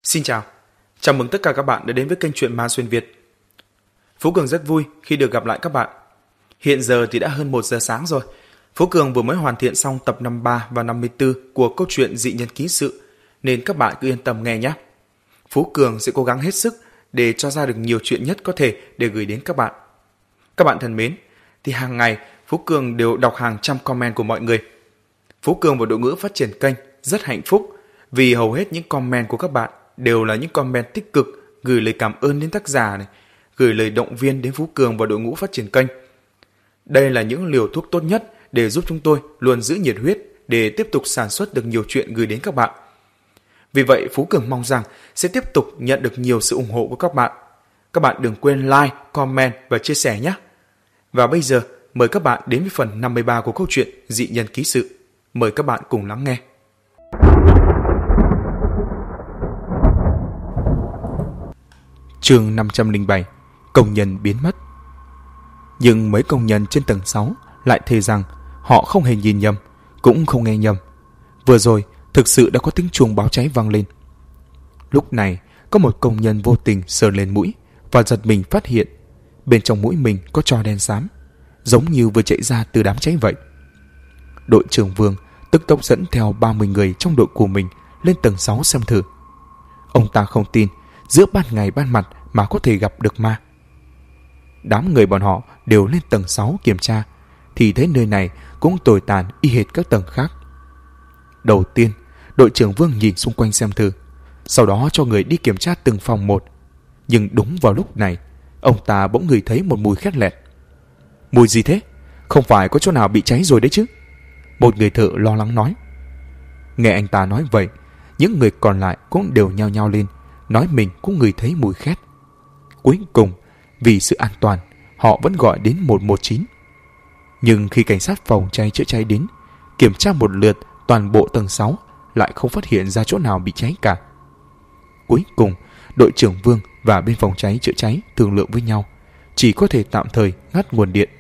Xin chào, chào mừng tất cả các bạn đã đến với kênh Truyện Ma Xuyên Việt. Phú Cường rất vui khi được gặp lại các bạn. Hiện giờ thì đã hơn 1 giờ sáng rồi. Phú Cường vừa mới hoàn thiện xong tập 53 và 54 của câu chuyện Dị Nhân Ký Sự, nên các bạn cứ yên tâm nghe nhé. Phú Cường sẽ cố gắng hết sức để cho ra được nhiều chuyện nhất có thể để gửi đến các bạn. Các bạn thân mến, thì hàng ngày Phú Cường đều đọc hàng trăm comment của mọi người. Phú Cường và đội ngũ phát triển kênh rất hạnh phúc vì hầu hết những comment của các bạn đều là những comment tích cực, gửi lời cảm ơn đến tác giả này, gửi lời động viên đến Phú Cường và đội ngũ phát triển kênh. Đây là những liều thuốc tốt nhất để giúp chúng tôi luôn giữ nhiệt huyết để tiếp tục sản xuất được nhiều chuyện gửi đến các bạn. Vì vậy, Phú Cường mong rằng sẽ tiếp tục nhận được nhiều sự ủng hộ của các bạn. Các bạn đừng quên like, comment và chia sẻ nhé. Và bây giờ, mời các bạn đến với phần 53 của câu chuyện Dị Nhân Ký Sự. Mời các bạn cùng lắng nghe. Chương 507. Công nhân biến mất. Nhưng mấy công nhân trên tầng 6 lại thề rằng họ không hề nhìn nhầm, cũng không nghe nhầm. Vừa rồi, thực sự đã có tiếng chuông báo cháy vang lên. Lúc này, có một công nhân vô tình sờ lên mũi và giật mình phát hiện bên trong mũi mình có tro đen xám, giống như vừa chạy ra từ đám cháy vậy. Đội trưởng Vương tức tốc dẫn theo 30 người trong đội của mình lên tầng 6 xem thử. Ông ta không tin giữa ban ngày ban mặt mà có thể gặp được ma. Đám người bọn họ đều lên tầng 6 kiểm tra, thì thấy nơi này cũng tồi tàn y hệt các tầng khác. Đầu tiên, đội trưởng Vương nhìn xung quanh xem thử, sau đó cho người đi kiểm tra từng phòng một. Nhưng đúng vào lúc này, ông ta bỗng ngửi thấy một mùi khét lẹt. Mùi gì thế? Không phải có chỗ nào bị cháy rồi đấy chứ? Một người thợ lo lắng nói. Nghe anh ta nói vậy, những người còn lại cũng đều nhao nhao lên, nói mình cũng ngửi thấy mùi khét. Cuối cùng, vì sự an toàn, họ vẫn gọi đến 119. Nhưng khi cảnh sát phòng cháy chữa cháy đến, kiểm tra một lượt toàn bộ tầng 6, lại không phát hiện ra chỗ nào bị cháy cả. Cuối cùng, đội trưởng Vương và bên phòng cháy chữa cháy thương lượng với nhau, chỉ có thể tạm thời ngắt nguồn điện.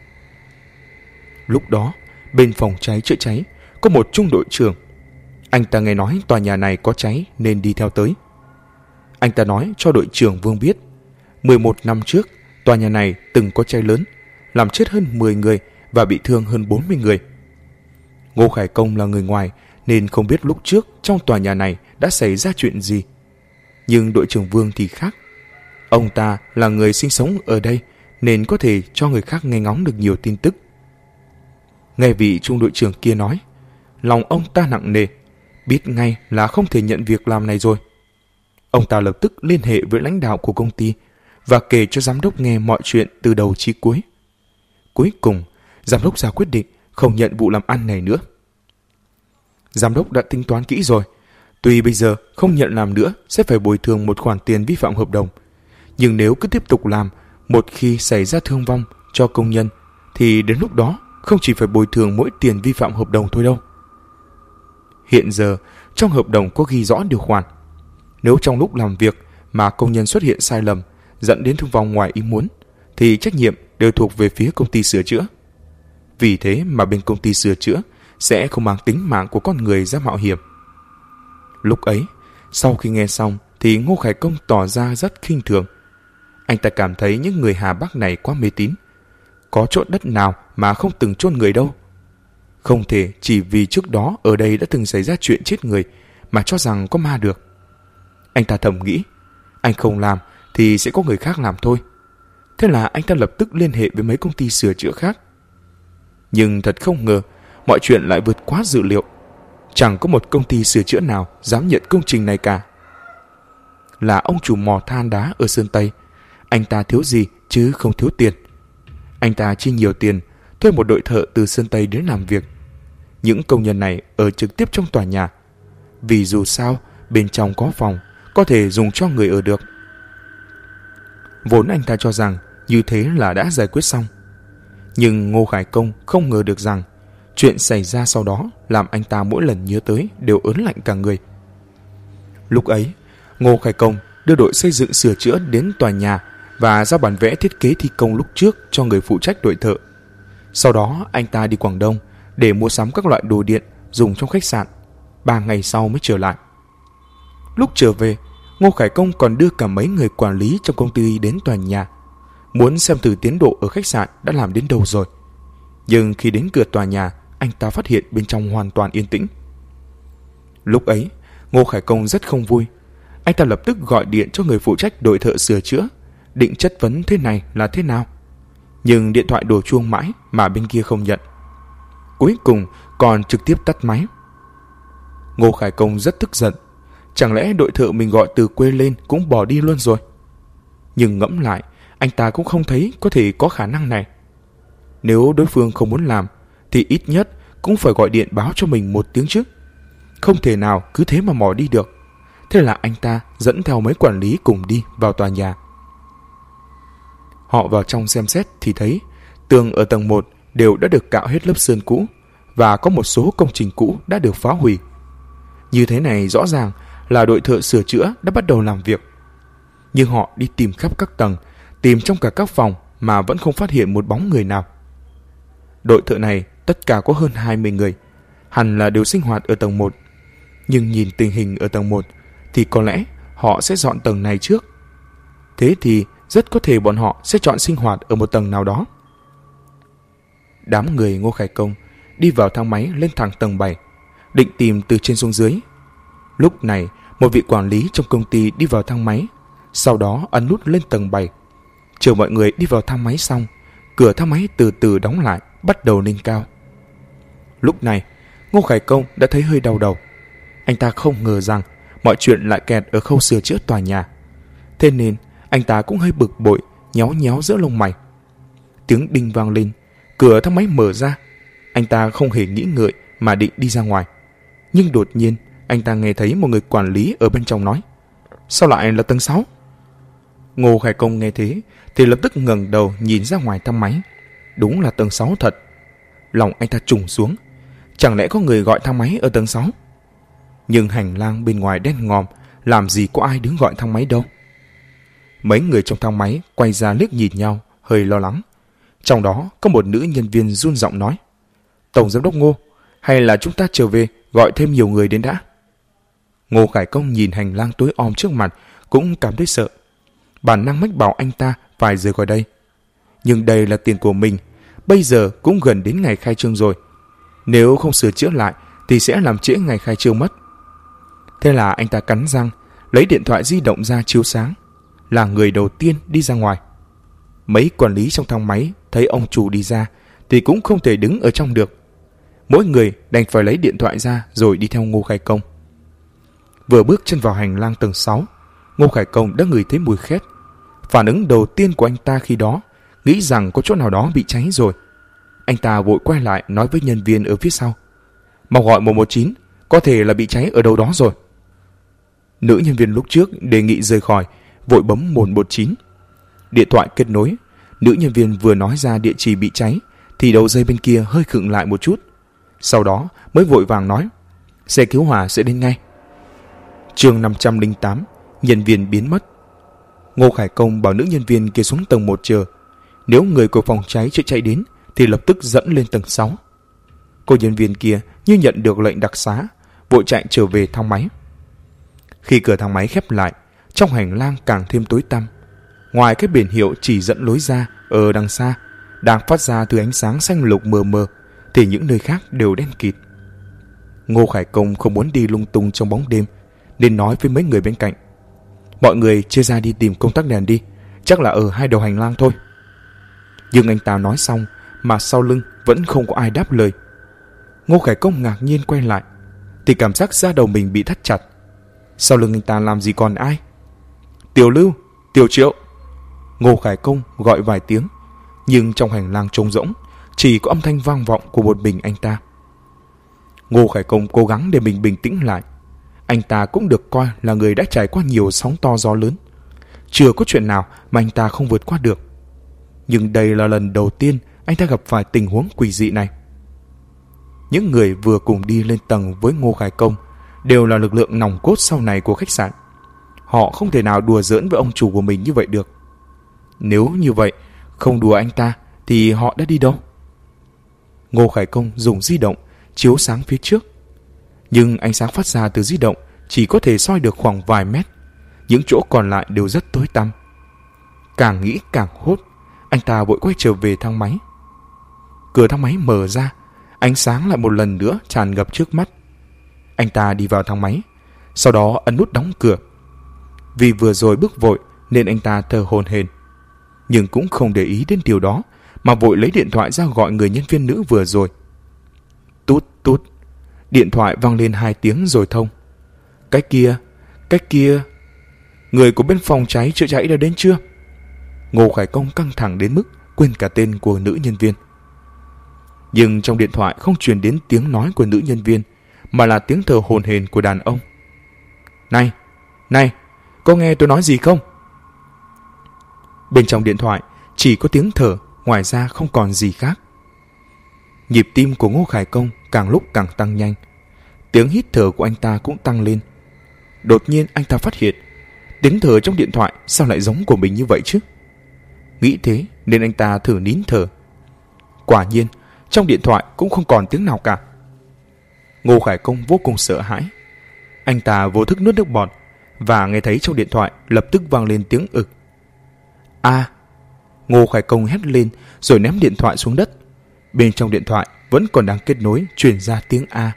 Lúc đó, bên phòng cháy chữa cháy có một trung đội trưởng. Anh ta nghe nói tòa nhà này có cháy nên đi theo tới. Anh ta nói cho đội trưởng Vương biết 11 năm trước, tòa nhà này từng có cháy lớn, làm chết hơn 10 người và bị thương hơn 40 người. Ngô Khải Công là người ngoài nên không biết lúc trước trong tòa nhà này đã xảy ra chuyện gì. Nhưng đội trưởng Vương thì khác. Ông ta là người sinh sống ở đây nên có thể cho người khác nghe ngóng được nhiều tin tức. Nghe vị trung đội trưởng kia nói, lòng ông ta nặng nề, biết ngay là không thể nhận việc làm này rồi. Ông ta lập tức liên hệ với lãnh đạo của công ty và kể cho giám đốc nghe mọi chuyện từ đầu chí cuối. Cuối cùng, giám đốc ra quyết định không nhận vụ làm ăn này nữa. Giám đốc đã tính toán kỹ rồi. Tuy bây giờ không nhận làm nữa sẽ phải bồi thường một khoản tiền vi phạm hợp đồng, nhưng nếu cứ tiếp tục làm, một khi xảy ra thương vong cho công nhân thì đến lúc đó không chỉ phải bồi thường mỗi tiền vi phạm hợp đồng thôi đâu. Hiện giờ, trong hợp đồng có ghi rõ điều khoản. Nếu trong lúc làm việc mà công nhân xuất hiện sai lầm dẫn đến thương vong ngoài ý muốn, thì trách nhiệm đều thuộc về phía công ty sửa chữa. Vì thế mà bên công ty sửa chữa sẽ không mang tính mạng của con người ra mạo hiểm. Lúc ấy, sau khi nghe xong thì Ngô Khải Công tỏ ra rất khinh thường. Anh ta cảm thấy những người Hà Bắc này quá mê tín. Có chỗ đất nào mà không từng chôn người đâu. Không thể chỉ vì trước đó ở đây đã từng xảy ra chuyện chết người mà cho rằng có ma được. Anh ta thầm nghĩ, anh không làm thì sẽ có người khác làm thôi. Thế là anh ta lập tức liên hệ với mấy công ty sửa chữa khác. Nhưng thật không ngờ, mọi chuyện lại vượt quá dự liệu. Chẳng có một công ty sửa chữa nào dám nhận công trình này cả. Là ông chủ mỏ than đá ở Sơn Tây. Anh ta thiếu gì chứ không thiếu tiền. Anh ta chi nhiều tiền thuê một đội thợ từ Sơn Tây đến làm việc. Những công nhân này ở trực tiếp trong tòa nhà, vì dù sao bên trong có phòng có thể dùng cho người ở được. Vốn anh ta cho rằng như thế là đã giải quyết xong. Nhưng Ngô Khải Công không ngờ được rằng chuyện xảy ra sau đó làm anh ta mỗi lần nhớ tới đều ớn lạnh cả người. Lúc ấy, Ngô Khải Công đưa đội xây dựng sửa chữa đến tòa nhà và giao bản vẽ thiết kế thi công lúc trước cho người phụ trách đội thợ. Sau đó anh ta đi Quảng Đông để mua sắm các loại đồ điện dùng trong khách sạn. 3 ngày sau mới trở lại. Lúc trở về, Ngô Khải Công còn đưa cả mấy người quản lý trong công ty đến tòa nhà, muốn xem thử tiến độ ở khách sạn đã làm đến đâu rồi. Nhưng khi đến cửa tòa nhà, anh ta phát hiện bên trong hoàn toàn yên tĩnh. Lúc ấy, Ngô Khải Công rất không vui. Anh ta lập tức gọi điện cho người phụ trách đội thợ sửa chữa, định chất vấn thế này là thế nào. Nhưng điện thoại đổ chuông mãi mà bên kia không nhận. Cuối cùng còn trực tiếp tắt máy. Ngô Khải Công rất tức giận. Chẳng lẽ đội thợ mình gọi từ quê lên cũng bỏ đi luôn rồi? Nhưng ngẫm lại, anh ta cũng không thấy có thể có khả năng này. Nếu đối phương không muốn làm thì ít nhất cũng phải gọi điện báo cho mình một tiếng trước. Không thể nào cứ thế mà mò đi được. Thế là anh ta dẫn theo mấy quản lý cùng đi vào tòa nhà. Họ vào trong xem xét thì thấy tường ở tầng 1 đều đã được cạo hết lớp sơn cũ và có một số công trình cũ đã được phá hủy. Như thế này rõ ràng là đội thợ sửa chữa đã bắt đầu làm việc. Nhưng họ đi tìm khắp các tầng, tìm trong cả các phòng mà vẫn không phát hiện một bóng người nào. Đội thợ này tất cả có hơn 20 người, hẳn là đều sinh hoạt ở tầng 1. Nhưng nhìn tình hình ở tầng 1 thì có lẽ họ sẽ dọn tầng này trước. Thế thì rất có thể bọn họ sẽ chọn sinh hoạt ở một tầng nào đó. Đám người Ngô Khải Công đi vào thang máy lên thẳng tầng 7, định tìm từ trên xuống dưới. Lúc này, một vị quản lý trong công ty đi vào thang máy, sau đó ấn nút lên tầng 7. Chờ mọi người đi vào thang máy xong, cửa thang máy từ từ đóng lại, bắt đầu lên cao. Lúc này, Ngô Khải Công đã thấy hơi đau đầu. Anh ta không ngờ rằng mọi chuyện lại kẹt ở khâu sửa chữa tòa nhà. Thế nên, anh ta cũng hơi bực bội, nhéo nhéo giữa lông mày. Tiếng đinh vang lên, cửa thang máy mở ra. Anh ta không hề nghĩ ngợi mà định đi ra ngoài. Nhưng đột nhiên, anh ta nghe thấy một người quản lý ở bên trong nói: "Sao lại là tầng 6? Ngô Khải Công nghe thế thì lập tức ngẩng đầu nhìn ra ngoài thang máy. Đúng là tầng 6 thật. Lòng anh ta trùng xuống. Chẳng lẽ có người gọi thang máy ở tầng 6? Nhưng hành lang bên ngoài đen ngòm, làm gì có ai đứng gọi thang máy đâu. Mấy người trong thang máy quay ra liếc nhìn nhau, hơi lo lắng. Trong đó có một nữ nhân viên run giọng nói: "Tổng giám đốc Ngô, hay là chúng ta trở về gọi thêm nhiều người đến đã?" Ngô Khải Công nhìn hành lang tối om trước mặt cũng cảm thấy sợ. Bản năng mách bảo anh ta phải rời khỏi đây. Nhưng đây là tiền của mình, bây giờ cũng gần đến ngày khai trương rồi. Nếu không sửa chữa lại thì sẽ làm trễ ngày khai trương mất. Thế là anh ta cắn răng, lấy điện thoại di động ra chiếu sáng, là người đầu tiên đi ra ngoài. Mấy quản lý trong thang máy thấy ông chủ đi ra thì cũng không thể đứng ở trong được. Mỗi người đành phải lấy điện thoại ra rồi đi theo Ngô Khải Công. Vừa bước chân vào hành lang tầng 6, Ngô Khải Công đã ngửi thấy mùi khét. Phản ứng đầu tiên của anh ta khi đó nghĩ rằng có chỗ nào đó bị cháy rồi. Anh ta vội quay lại nói với nhân viên ở phía sau: "Mau gọi 119, có thể là bị cháy ở đâu đó rồi." Nữ nhân viên lúc trước đề nghị rời khỏi, vội bấm 119. Điện thoại kết nối. Nữ nhân viên vừa nói ra địa chỉ bị cháy thì đầu dây bên kia hơi khựng lại một chút. Sau đó mới vội vàng nói: "Xe cứu hỏa sẽ đến ngay." Chương 508, nhân viên biến mất. Ngô Khải Công bảo nữ nhân viên kia xuống tầng 1 chờ. Nếu người của phòng cháy chữa cháy đến thì lập tức dẫn lên tầng 6. Cô nhân viên kia như nhận được lệnh đặc xá, vội chạy trở về thang máy. Khi cửa thang máy khép lại, trong hành lang càng thêm tối tăm. Ngoài cái biển hiệu chỉ dẫn lối ra ở đằng xa đang phát ra từ ánh sáng xanh lục mờ mờ, thì những nơi khác đều đen kịt. Ngô Khải Công không muốn đi lung tung trong bóng đêm, nên nói với mấy người bên cạnh: "Mọi người chia ra đi tìm công tắc đèn đi, chắc là ở hai đầu hành lang thôi." Nhưng anh ta nói xong mà sau lưng vẫn không có ai đáp lời. Ngô Khải Công ngạc nhiên quay lại thì cảm giác da đầu mình bị thắt chặt. Sau lưng anh ta làm gì còn ai? "Tiểu Lưu, Tiểu Triệu." Ngô Khải Công gọi vài tiếng, nhưng trong hành lang trống rỗng, chỉ có âm thanh vang vọng của một mình anh ta. Ngô Khải Công cố gắng để mình bình tĩnh lại. Anh ta cũng được coi là người đã trải qua nhiều sóng to gió lớn. Chưa có chuyện nào mà anh ta không vượt qua được. Nhưng đây là lần đầu tiên anh ta gặp phải tình huống quỷ dị này. Những người vừa cùng đi lên tầng với Ngô Khải Công đều là lực lượng nòng cốt sau này của khách sạn. Họ không thể nào đùa giỡn với ông chủ của mình như vậy được. Nếu như vậy, không đùa anh ta thì họ đã đi đâu? Ngô Khải Công dùng di động chiếu sáng phía trước. Nhưng ánh sáng phát ra từ di động chỉ có thể soi được khoảng vài mét. những chỗ còn lại đều rất tối tăm. Càng nghĩ càng hốt, anh ta vội quay trở về thang máy. Cửa thang máy mở ra, ánh sáng lại một lần nữa tràn ngập trước mắt. Anh ta đi vào thang máy, sau đó ấn nút đóng cửa. Vì vừa rồi bước vội nên anh ta thở hổn hển, nhưng cũng không để ý đến điều đó, mà vội lấy điện thoại ra gọi người nhân viên nữ vừa rồi. Tút tút, điện thoại vang lên 2 tiếng rồi thông. Cái kia, người của bên phòng cháy chữa cháy đã đến chưa? Ngô Khải Công căng thẳng đến mức quên cả tên của nữ nhân viên. Nhưng trong điện thoại không truyền đến tiếng nói của nữ nhân viên, mà là tiếng thở hổn hển của đàn ông. Này, có nghe tôi nói gì không? Bên trong điện thoại chỉ có tiếng thở, ngoài ra không còn gì khác. Nhịp tim của Ngô Khải Công càng lúc càng tăng nhanh. Tiếng hít thở của anh ta cũng tăng lên. Đột nhiên anh ta phát hiện tiếng thở trong điện thoại sao lại giống của mình như vậy chứ? Nghĩ thế nên anh ta thử nín thở. Quả nhiên trong điện thoại cũng không còn tiếng nào cả. Ngô Khải Công vô cùng sợ hãi. Anh ta vô thức nuốt nước bọt và nghe thấy trong điện thoại lập tức vang lên tiếng ực. Ngô Khải Công hét lên rồi ném điện thoại xuống đất. Bên trong điện thoại vẫn còn đang kết nối truyền ra tiếng A.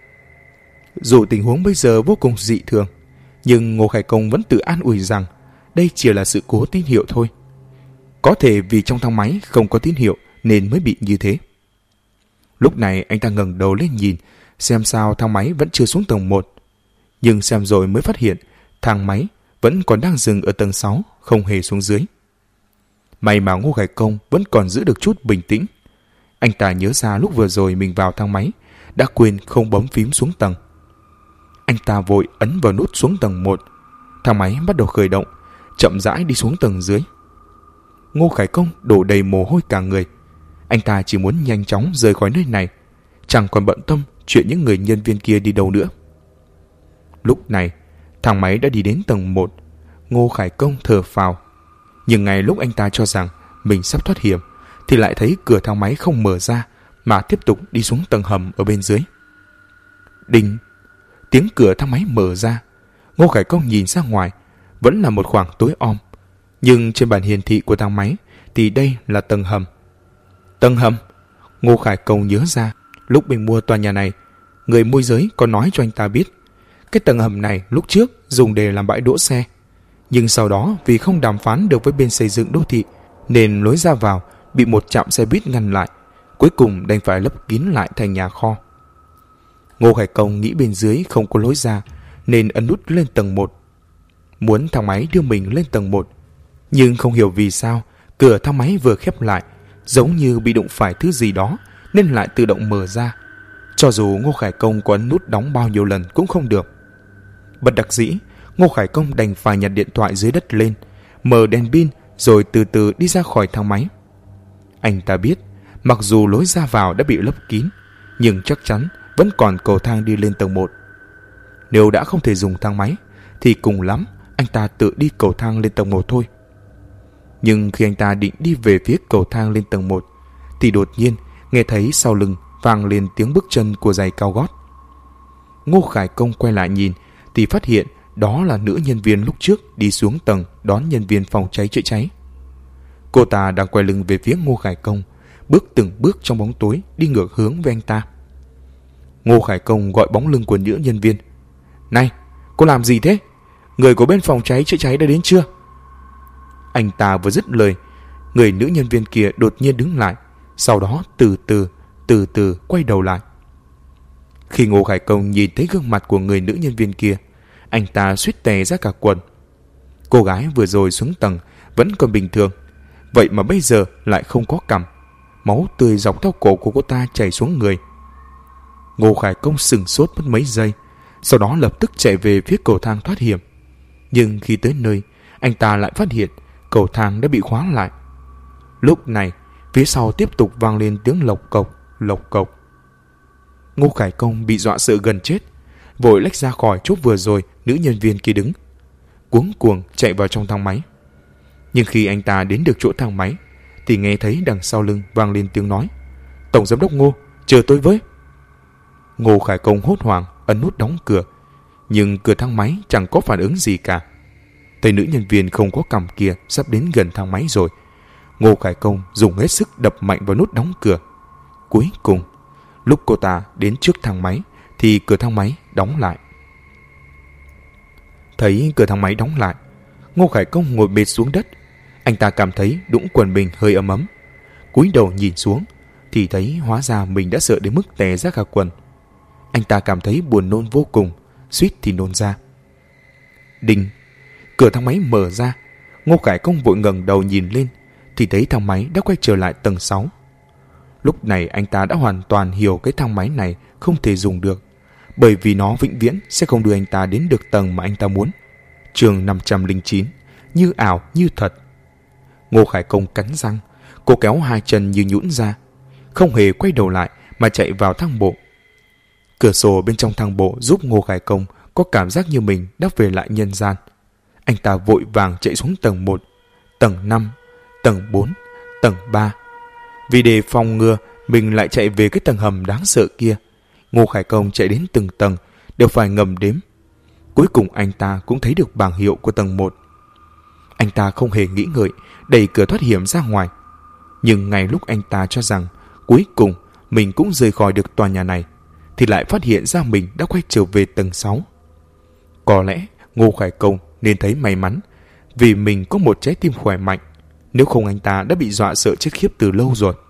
Dù tình huống bây giờ vô cùng dị thường, nhưng Ngô Khải Công vẫn tự an ủi rằng đây chỉ là sự cố tín hiệu thôi. Có thể vì trong thang máy không có tín hiệu nên mới bị như thế. Lúc này anh ta ngẩng đầu lên nhìn xem sao thang máy vẫn chưa xuống tầng 1. Nhưng xem rồi mới phát hiện thang máy vẫn còn đang dừng ở tầng 6, không hề xuống dưới. May mà Ngô Khải Công vẫn còn giữ được chút bình tĩnh. Anh ta nhớ ra lúc vừa rồi mình vào thang máy đã quên không bấm phím xuống tầng. Anh ta vội ấn vào nút xuống tầng 1. Thang máy bắt đầu khởi động, chậm rãi đi xuống tầng dưới. Ngô Khải Công đổ đầy mồ hôi cả người. Anh ta chỉ muốn nhanh chóng rời khỏi nơi này, chẳng còn bận tâm chuyện những người nhân viên kia đi đâu nữa. Lúc này thang máy đã đi đến tầng 1. Ngô Khải Công thở phào. Nhưng ngay lúc anh ta cho rằng mình sắp thoát hiểm thì lại thấy cửa thang máy không mở ra mà tiếp tục đi xuống tầng hầm ở bên dưới. Đinh! Tiếng cửa thang máy mở ra. Ngô Khải Công nhìn ra ngoài, vẫn là một khoảng tối om. Nhưng trên bản hiển thị của thang máy thì đây là tầng hầm. Tầng hầm? Ngô Khải Công nhớ ra lúc mình mua tòa nhà này, người môi giới có nói cho anh ta biết cái tầng hầm này lúc trước dùng để làm bãi đỗ xe. Nhưng sau đó vì không đàm phán được với bên xây dựng đô thị nên lối ra vào bị một trạm xe buýt ngăn lại, cuối cùng đành phải lấp kín lại thành nhà kho. Ngô Khải Công nghĩ bên dưới không có lối ra nên ấn nút lên tầng 1. Muốn thang máy đưa mình lên tầng 1, nhưng không hiểu vì sao cửa thang máy vừa khép lại, giống như bị đụng phải thứ gì đó nên lại tự động mở ra. Cho dù Ngô Khải Công có ấn nút đóng bao nhiêu lần cũng không được. Bất đắc dĩ, Ngô Khải Công đành phải nhặt điện thoại dưới đất lên, mở đèn pin rồi từ từ đi ra khỏi thang máy. Anh ta biết, mặc dù lối ra vào đã bị lấp kín, nhưng chắc chắn vẫn còn cầu thang đi lên tầng 1. Nếu đã không thể dùng thang máy, thì cùng lắm anh ta tự đi cầu thang lên tầng 1 thôi. Nhưng khi anh ta định đi về phía cầu thang lên tầng 1, thì đột nhiên nghe thấy sau lưng vang lên tiếng bước chân của giày cao gót. Ngô Khải Công quay lại nhìn thì phát hiện đó là nữ nhân viên lúc trước đi xuống tầng đón nhân viên phòng cháy chữa cháy. Cô ta đang quay lưng về phía Ngô Khải Công, bước từng bước trong bóng tối đi ngược hướng với anh ta. Ngô Khải Công gọi bóng lưng của nữ nhân viên. Này, cô làm gì thế? Người của bên phòng cháy chữa cháy đã đến chưa? Anh ta vừa dứt lời, người nữ nhân viên kia đột nhiên đứng lại, sau đó từ từ quay đầu lại. Khi Ngô Khải Công nhìn thấy gương mặt của người nữ nhân viên kia, anh ta suýt tè ra cả quần. Cô gái vừa rồi xuống tầng vẫn còn bình thường, vậy mà bây giờ lại không có cằm, máu tươi dọc theo cổ của cô ta chảy xuống người. Ngô Khải Công sửng sốt mất mấy giây, sau đó lập tức chạy về phía cầu thang thoát hiểm. Nhưng khi tới nơi, anh ta lại phát hiện cầu thang đã bị khóa lại. Lúc này, phía sau tiếp tục vang lên tiếng lộc cộc, lộc cộc. Ngô Khải Công bị dọa sợ gần chết, vội lách ra khỏi chỗ vừa rồi nữ nhân viên kia đứng, cuống cuồng chạy vào trong thang máy. Nhưng khi anh ta đến được chỗ thang máy thì nghe thấy đằng sau lưng vang lên tiếng nói: Tổng giám đốc Ngô, chờ tôi với. Ngô Khải Công hốt hoảng ấn nút đóng cửa, nhưng cửa thang máy chẳng có phản ứng gì cả. Thấy nữ nhân viên không có cằm kia sắp đến gần thang máy rồi, Ngô Khải Công dùng hết sức đập mạnh vào nút đóng cửa. Cuối cùng, lúc cô ta đến trước thang máy thì cửa thang máy đóng lại. Thấy cửa thang máy đóng lại, Ngô Khải Công ngồi bệt xuống đất. Anh ta cảm thấy đũng quần mình hơi ấm ấm. Cúi đầu nhìn xuống thì thấy hóa ra mình đã sợ đến mức tè ra cả quần. Anh ta cảm thấy buồn nôn vô cùng, suýt thì nôn ra. Đinh! Cửa thang máy mở ra. Ngô Khải Công vội ngẩng đầu nhìn lên thì thấy thang máy đã quay trở lại tầng 6. Lúc này anh ta đã hoàn toàn hiểu cái thang máy này không thể dùng được, bởi vì nó vĩnh viễn sẽ không đưa anh ta đến được tầng mà anh ta muốn. Chương 509, như ảo như thật. Ngô Khải Công cắn răng, cô kéo hai chân như nhũn ra, không hề quay đầu lại mà chạy vào thang bộ. Cửa sổ bên trong thang bộ giúp Ngô Khải Công có cảm giác như mình đã về lại nhân gian. Anh ta vội vàng chạy xuống tầng 1, tầng 5, tầng 4, tầng 3. Vì để phòng ngừa mình lại chạy về cái tầng hầm đáng sợ kia, Ngô Khải Công chạy đến từng tầng đều phải ngầm đếm. Cuối cùng anh ta cũng thấy được bảng hiệu của tầng 1. Anh ta không hề nghĩ ngợi đẩy cửa thoát hiểm ra ngoài. Nhưng ngay lúc anh ta cho rằng cuối cùng mình cũng rời khỏi được tòa nhà này, thì lại phát hiện ra mình đã quay trở về tầng 6. Có lẽ Ngô Khải Công nên thấy may mắn vì mình có một trái tim khỏe mạnh, nếu không anh ta đã bị dọa sợ chết khiếp từ lâu rồi.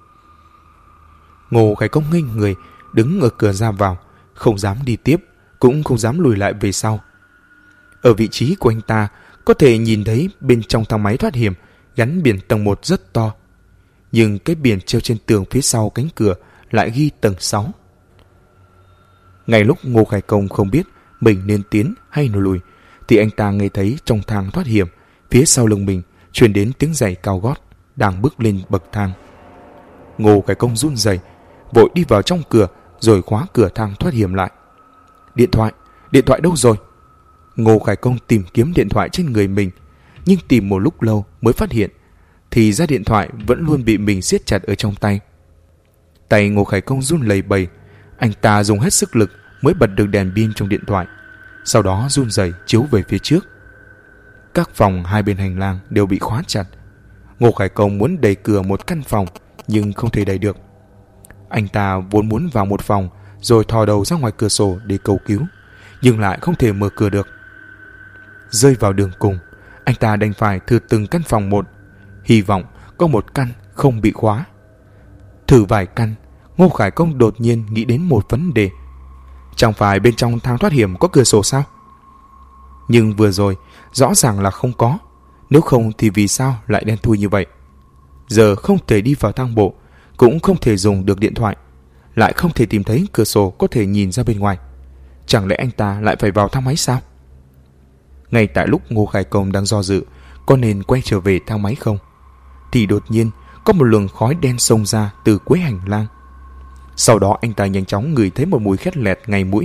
Ngô Khải Công ngây người đứng ở cửa ra vào, không dám đi tiếp, cũng không dám lùi lại về sau. Ở vị trí của anh ta có thể nhìn thấy bên trong thang máy thoát hiểm gắn biển tầng 1 rất to, nhưng cái biển treo trên tường phía sau cánh cửa lại ghi tầng 6. Ngay lúc Ngô Khải Công không biết mình nên tiến hay lùi, thì anh ta nghe thấy trong thang thoát hiểm phía sau lưng mình truyền đến tiếng giày cao gót đang bước lên bậc thang. Ngô Khải Công run rẩy, vội đi vào trong cửa rồi khóa cửa thang thoát hiểm lại. Điện thoại đâu rồi? Ngô Khải Công tìm kiếm điện thoại trên người mình, nhưng tìm một lúc lâu mới phát hiện thì ra điện thoại vẫn luôn bị mình siết chặt ở trong tay. Tay Ngô Khải Công run lẩy bẩy, anh ta dùng hết sức lực mới bật được đèn pin trong điện thoại, sau đó run rẩy chiếu về phía trước. Các phòng hai bên hành lang đều bị khóa chặt. Ngô Khải Công muốn đẩy cửa một căn phòng nhưng không thể đẩy được. Anh ta vốn muốn vào một phòng rồi thò đầu ra ngoài cửa sổ để cầu cứu, nhưng lại không thể mở cửa được. Rơi vào đường cùng, anh ta đành phải thử từng căn phòng một, hy vọng có một căn không bị khóa. Thử vài căn, Ngô Khải Công đột nhiên nghĩ đến một vấn đề. Chẳng phải bên trong thang thoát hiểm có cửa sổ sao? Nhưng vừa rồi rõ ràng là không có, nếu không thì vì sao lại đen thui như vậy? Giờ không thể đi vào thang bộ, cũng không thể dùng được điện thoại, lại không thể tìm thấy cửa sổ có thể nhìn ra bên ngoài. Chẳng lẽ anh ta lại phải vào thang máy sao? Ngay tại lúc Ngô Khải Công đang do dự có nên quay trở về thang máy không, thì đột nhiên có một luồng khói đen xông ra từ cuối hành lang. Sau đó anh ta nhanh chóng ngửi thấy một mùi khét lẹt ngay mũi.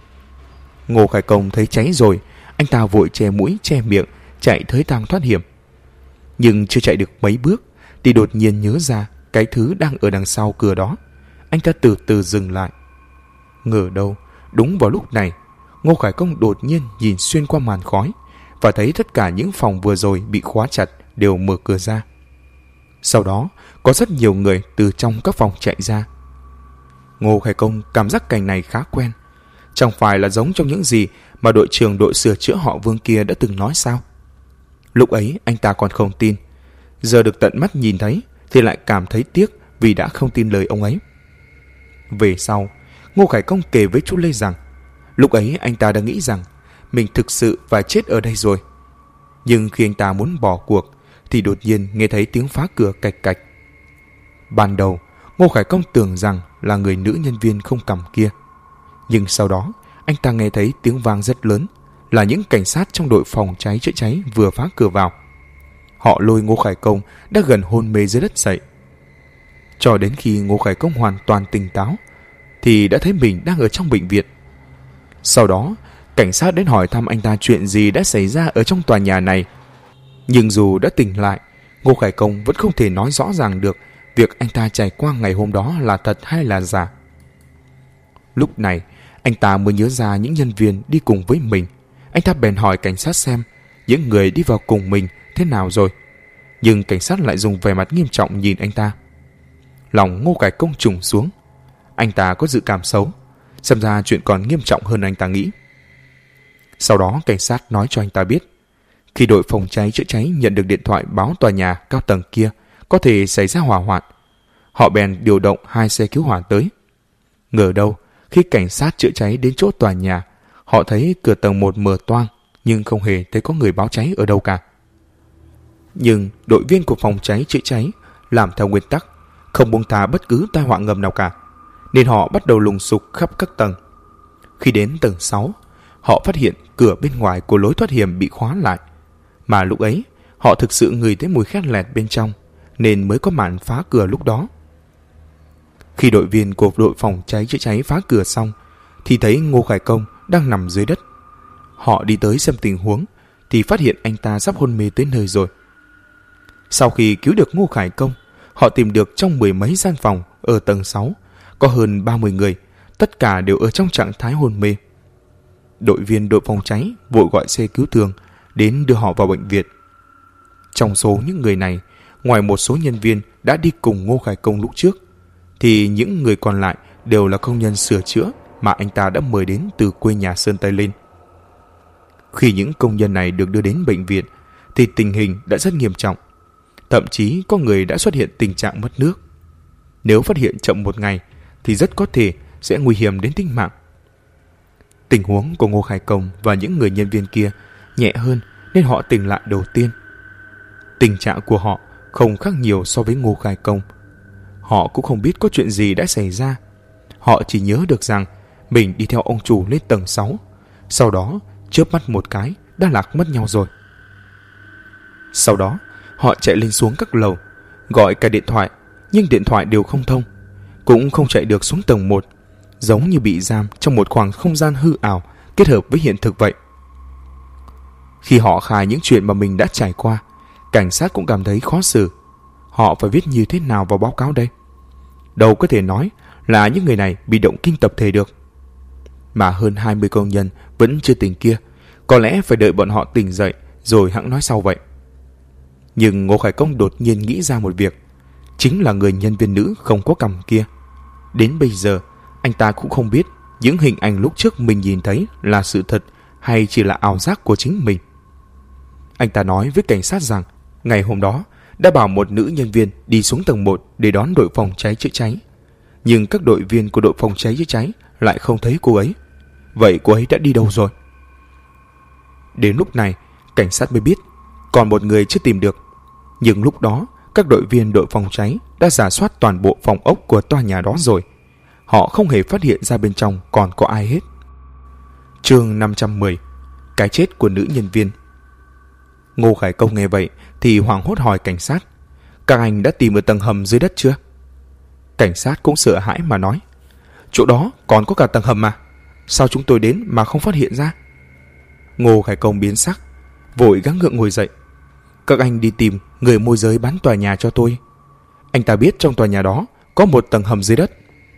Ngô Khải Công thấy cháy rồi, anh ta vội che mũi che miệng chạy tới thang thoát hiểm. Nhưng chưa chạy được mấy bước thì đột nhiên nhớ ra cái thứ đang ở đằng sau cửa đó. Anh ta từ từ dừng lại. Ngờ đâu đúng vào lúc này, Ngô Khải Công đột nhiên nhìn xuyên qua màn khói và thấy tất cả những phòng vừa rồi bị khóa chặt đều mở cửa ra. Sau đó có rất nhiều người từ trong các phòng chạy ra. Ngô Khải Công cảm giác cảnh này khá quen. Chẳng phải là giống trong những gì mà đội trưởng đội sửa chữa họ Vương kia đã từng nói sao? Lúc ấy anh ta còn không tin, giờ được tận mắt nhìn thấy thì lại cảm thấy tiếc vì đã không tin lời ông ấy. Về sau, Ngô Khải Công kể với chú Lê rằng lúc ấy anh ta đã nghĩ rằng mình thực sự phải chết ở đây rồi. Nhưng khi anh ta muốn bỏ cuộc thì đột nhiên nghe thấy tiếng phá cửa cạch cạch. Ban đầu Ngô Khải Công tưởng rằng là người nữ nhân viên không cằm kia, nhưng sau đó anh ta nghe thấy tiếng vang rất lớn, là những cảnh sát trong đội phòng cháy chữa cháy vừa phá cửa vào. Họ lôi Ngô Khải Công đã gần hôn mê dưới đất dậy. Cho đến khi Ngô Khải Công hoàn toàn tỉnh táo thì đã thấy mình đang ở trong bệnh viện. Sau đó cảnh sát đến hỏi thăm anh ta chuyện gì đã xảy ra ở trong tòa nhà này. Nhưng dù đã tỉnh lại, Ngô Khải Công vẫn không thể nói rõ ràng được việc anh ta trải qua ngày hôm đó là thật hay là giả. Lúc này anh ta mới nhớ ra những nhân viên đi cùng với mình. Anh ta bèn hỏi cảnh sát xem những người đi vào cùng mình thế nào rồi. Nhưng cảnh sát lại dùng vẻ mặt nghiêm trọng nhìn anh ta. Lòng Ngô Khải Công trùng xuống. Anh ta có dự cảm xấu, xem ra chuyện còn nghiêm trọng hơn anh ta nghĩ. Sau đó cảnh sát nói cho anh ta biết, khi đội phòng cháy chữa cháy nhận được điện thoại báo tòa nhà cao tầng kia có thể xảy ra hỏa hoạn, họ bèn điều động 2 xe cứu hỏa tới. Ngờ đâu, khi cảnh sát chữa cháy đến chỗ tòa nhà, họ thấy cửa tầng 1 mở toang, nhưng không hề thấy có người báo cháy ở đâu cả. Nhưng đội viên của phòng cháy chữa cháy làm theo nguyên tắc, không buông tha bất cứ tai họa ngầm nào cả, nên họ bắt đầu lùng sục khắp các tầng. Khi đến tầng 6, họ phát hiện cửa bên ngoài của lối thoát hiểm bị khóa lại, mà lúc ấy họ thực sự ngửi thấy mùi khét lẹt bên trong, nên mới có màn phá cửa lúc đó. Khi đội viên của đội phòng cháy chữa cháy phá cửa xong, thì thấy Ngô Khải Công đang nằm dưới đất. Họ đi tới xem tình huống thì phát hiện anh ta sắp hôn mê tới nơi rồi. Sau khi cứu được Ngô Khải Công, họ tìm được trong 10 mấy gian phòng ở tầng 6 có hơn 30 người, tất cả đều ở trong trạng thái hôn mê. Đội viên đội phòng cháy vội gọi xe cứu thương đến đưa họ vào bệnh viện. Trong số những người này, ngoài một số nhân viên đã đi cùng Ngô Khải Công lúc trước, thì những người còn lại đều là công nhân sửa chữa mà anh ta đã mời đến từ quê nhà Sơn Tây lên. Khi những công nhân này được đưa đến bệnh viện thì tình hình đã rất nghiêm trọng. Thậm chí có người đã xuất hiện tình trạng mất nước. Nếu phát hiện chậm một ngày thì rất có thể sẽ nguy hiểm đến tính mạng. Tình huống của Ngô Khải Công và những người nhân viên kia nhẹ hơn nên họ tỉnh lại đầu tiên. Tình trạng của họ không khác nhiều so với Ngô Khải Công. Họ cũng không biết có chuyện gì đã xảy ra. Họ chỉ nhớ được rằng mình đi theo ông chủ lên tầng 6, sau đó chớp mắt một cái đã lạc mất nhau rồi. Sau đó họ chạy lên xuống các lầu, gọi cả điện thoại, nhưng điện thoại đều không thông, cũng không chạy được xuống tầng 1, giống như bị giam trong một khoảng không gian hư ảo kết hợp với hiện thực vậy. Khi họ khai những chuyện mà mình đã trải qua, cảnh sát cũng cảm thấy khó xử. Họ phải viết như thế nào vào báo cáo đây? Đâu có thể nói là những người này bị động kinh tập thể được. Mà hơn 20 công nhân vẫn chưa tỉnh kia, có lẽ phải đợi bọn họ tỉnh dậy rồi hẵng nói sau vậy. Nhưng Ngô Khải Công đột nhiên nghĩ ra một việc, chính là người nhân viên nữ không có cằm kia. Đến bây giờ, anh ta cũng không biết những hình ảnh lúc trước mình nhìn thấy là sự thật hay chỉ là ảo giác của chính mình. Anh ta nói với cảnh sát rằng ngày hôm đó đã bảo một nữ nhân viên đi xuống tầng 1 để đón đội phòng cháy chữa cháy. Nhưng các đội viên của đội phòng cháy chữa cháy lại không thấy cô ấy. Vậy cô ấy đã đi đâu rồi? Đến lúc này, cảnh sát mới biết còn một người chưa tìm được. Nhưng lúc đó, các đội viên đội phòng cháy đã rà soát toàn bộ phòng ốc của tòa nhà đó rồi. Họ không hề phát hiện ra bên trong còn có ai hết. Chương 510: Cái chết của nữ nhân viên. Ngô Khải Công nghe vậy thì hoảng hốt hỏi cảnh sát: các anh đã tìm ở tầng hầm dưới đất chưa? Cảnh sát cũng sợ hãi mà nói: chỗ đó còn có cả tầng hầm mà, sao chúng tôi đến mà không phát hiện ra? Ngô Khải Công biến sắc, vội gắng gượng ngồi dậy: các anh đi tìm người môi giới bán tòa nhà cho tôi. Anh ta biết trong tòa nhà đó có một tầng hầm dưới đất.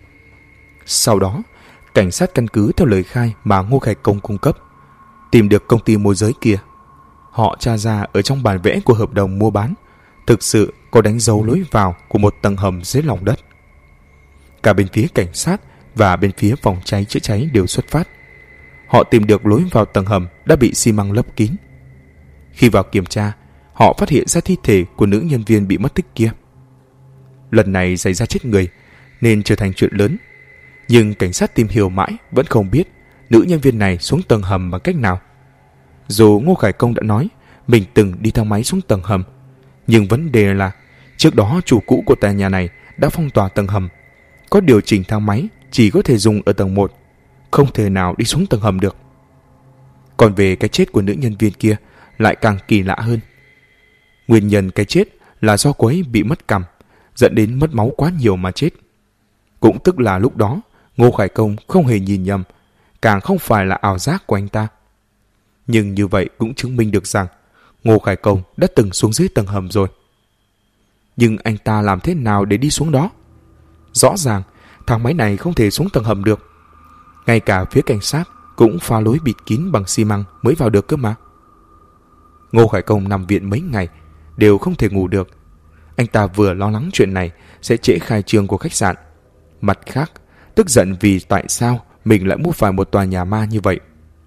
Sau đó, cảnh sát căn cứ theo lời khai mà Ngô Khải Công cung cấp, tìm được công ty môi giới kia. Họ tra ra ở trong bản vẽ của hợp đồng mua bán thực sự có đánh dấu lối vào của một tầng hầm dưới lòng đất. Cả bên phía cảnh sát và bên phía phòng cháy chữa cháy đều xuất phát. Họ tìm được lối vào tầng hầm đã bị xi măng lấp kín. Khi vào kiểm tra, họ phát hiện ra thi thể của nữ nhân viên bị mất tích kia. Lần này xảy ra chết người nên trở thành chuyện lớn. Nhưng cảnh sát tìm hiểu mãi vẫn không biết nữ nhân viên này xuống tầng hầm bằng cách nào. Dù Ngô Khải Công đã nói mình từng đi thang máy xuống tầng hầm, nhưng vấn đề là trước đó chủ cũ của tòa nhà này đã phong tỏa tầng hầm, có điều chỉnh thang máy chỉ có thể dùng ở tầng 1, không thể nào đi xuống tầng hầm được. Còn về cái chết của nữ nhân viên kia lại càng kỳ lạ hơn. Nguyên nhân cái chết là do cô ấy bị mất cằm, dẫn đến mất máu quá nhiều mà chết. Cũng tức là lúc đó Ngô Khải Công không hề nhìn nhầm, càng không phải là ảo giác của anh ta. Nhưng như vậy cũng chứng minh được rằng Ngô Khải Công đã từng xuống dưới tầng hầm rồi. Nhưng anh ta làm thế nào để đi xuống đó? Rõ ràng thang máy này không thể xuống tầng hầm được. Ngay cả phía cảnh sát cũng phá lối bịt kín bằng xi măng mới vào được cơ mà. Ngô Khải Công nằm viện mấy ngày, đều không thể ngủ được. Anh ta vừa lo lắng chuyện này sẽ trễ khai trương của khách sạn, mặt khác tức giận vì tại sao mình lại mua phải một tòa nhà ma như vậy.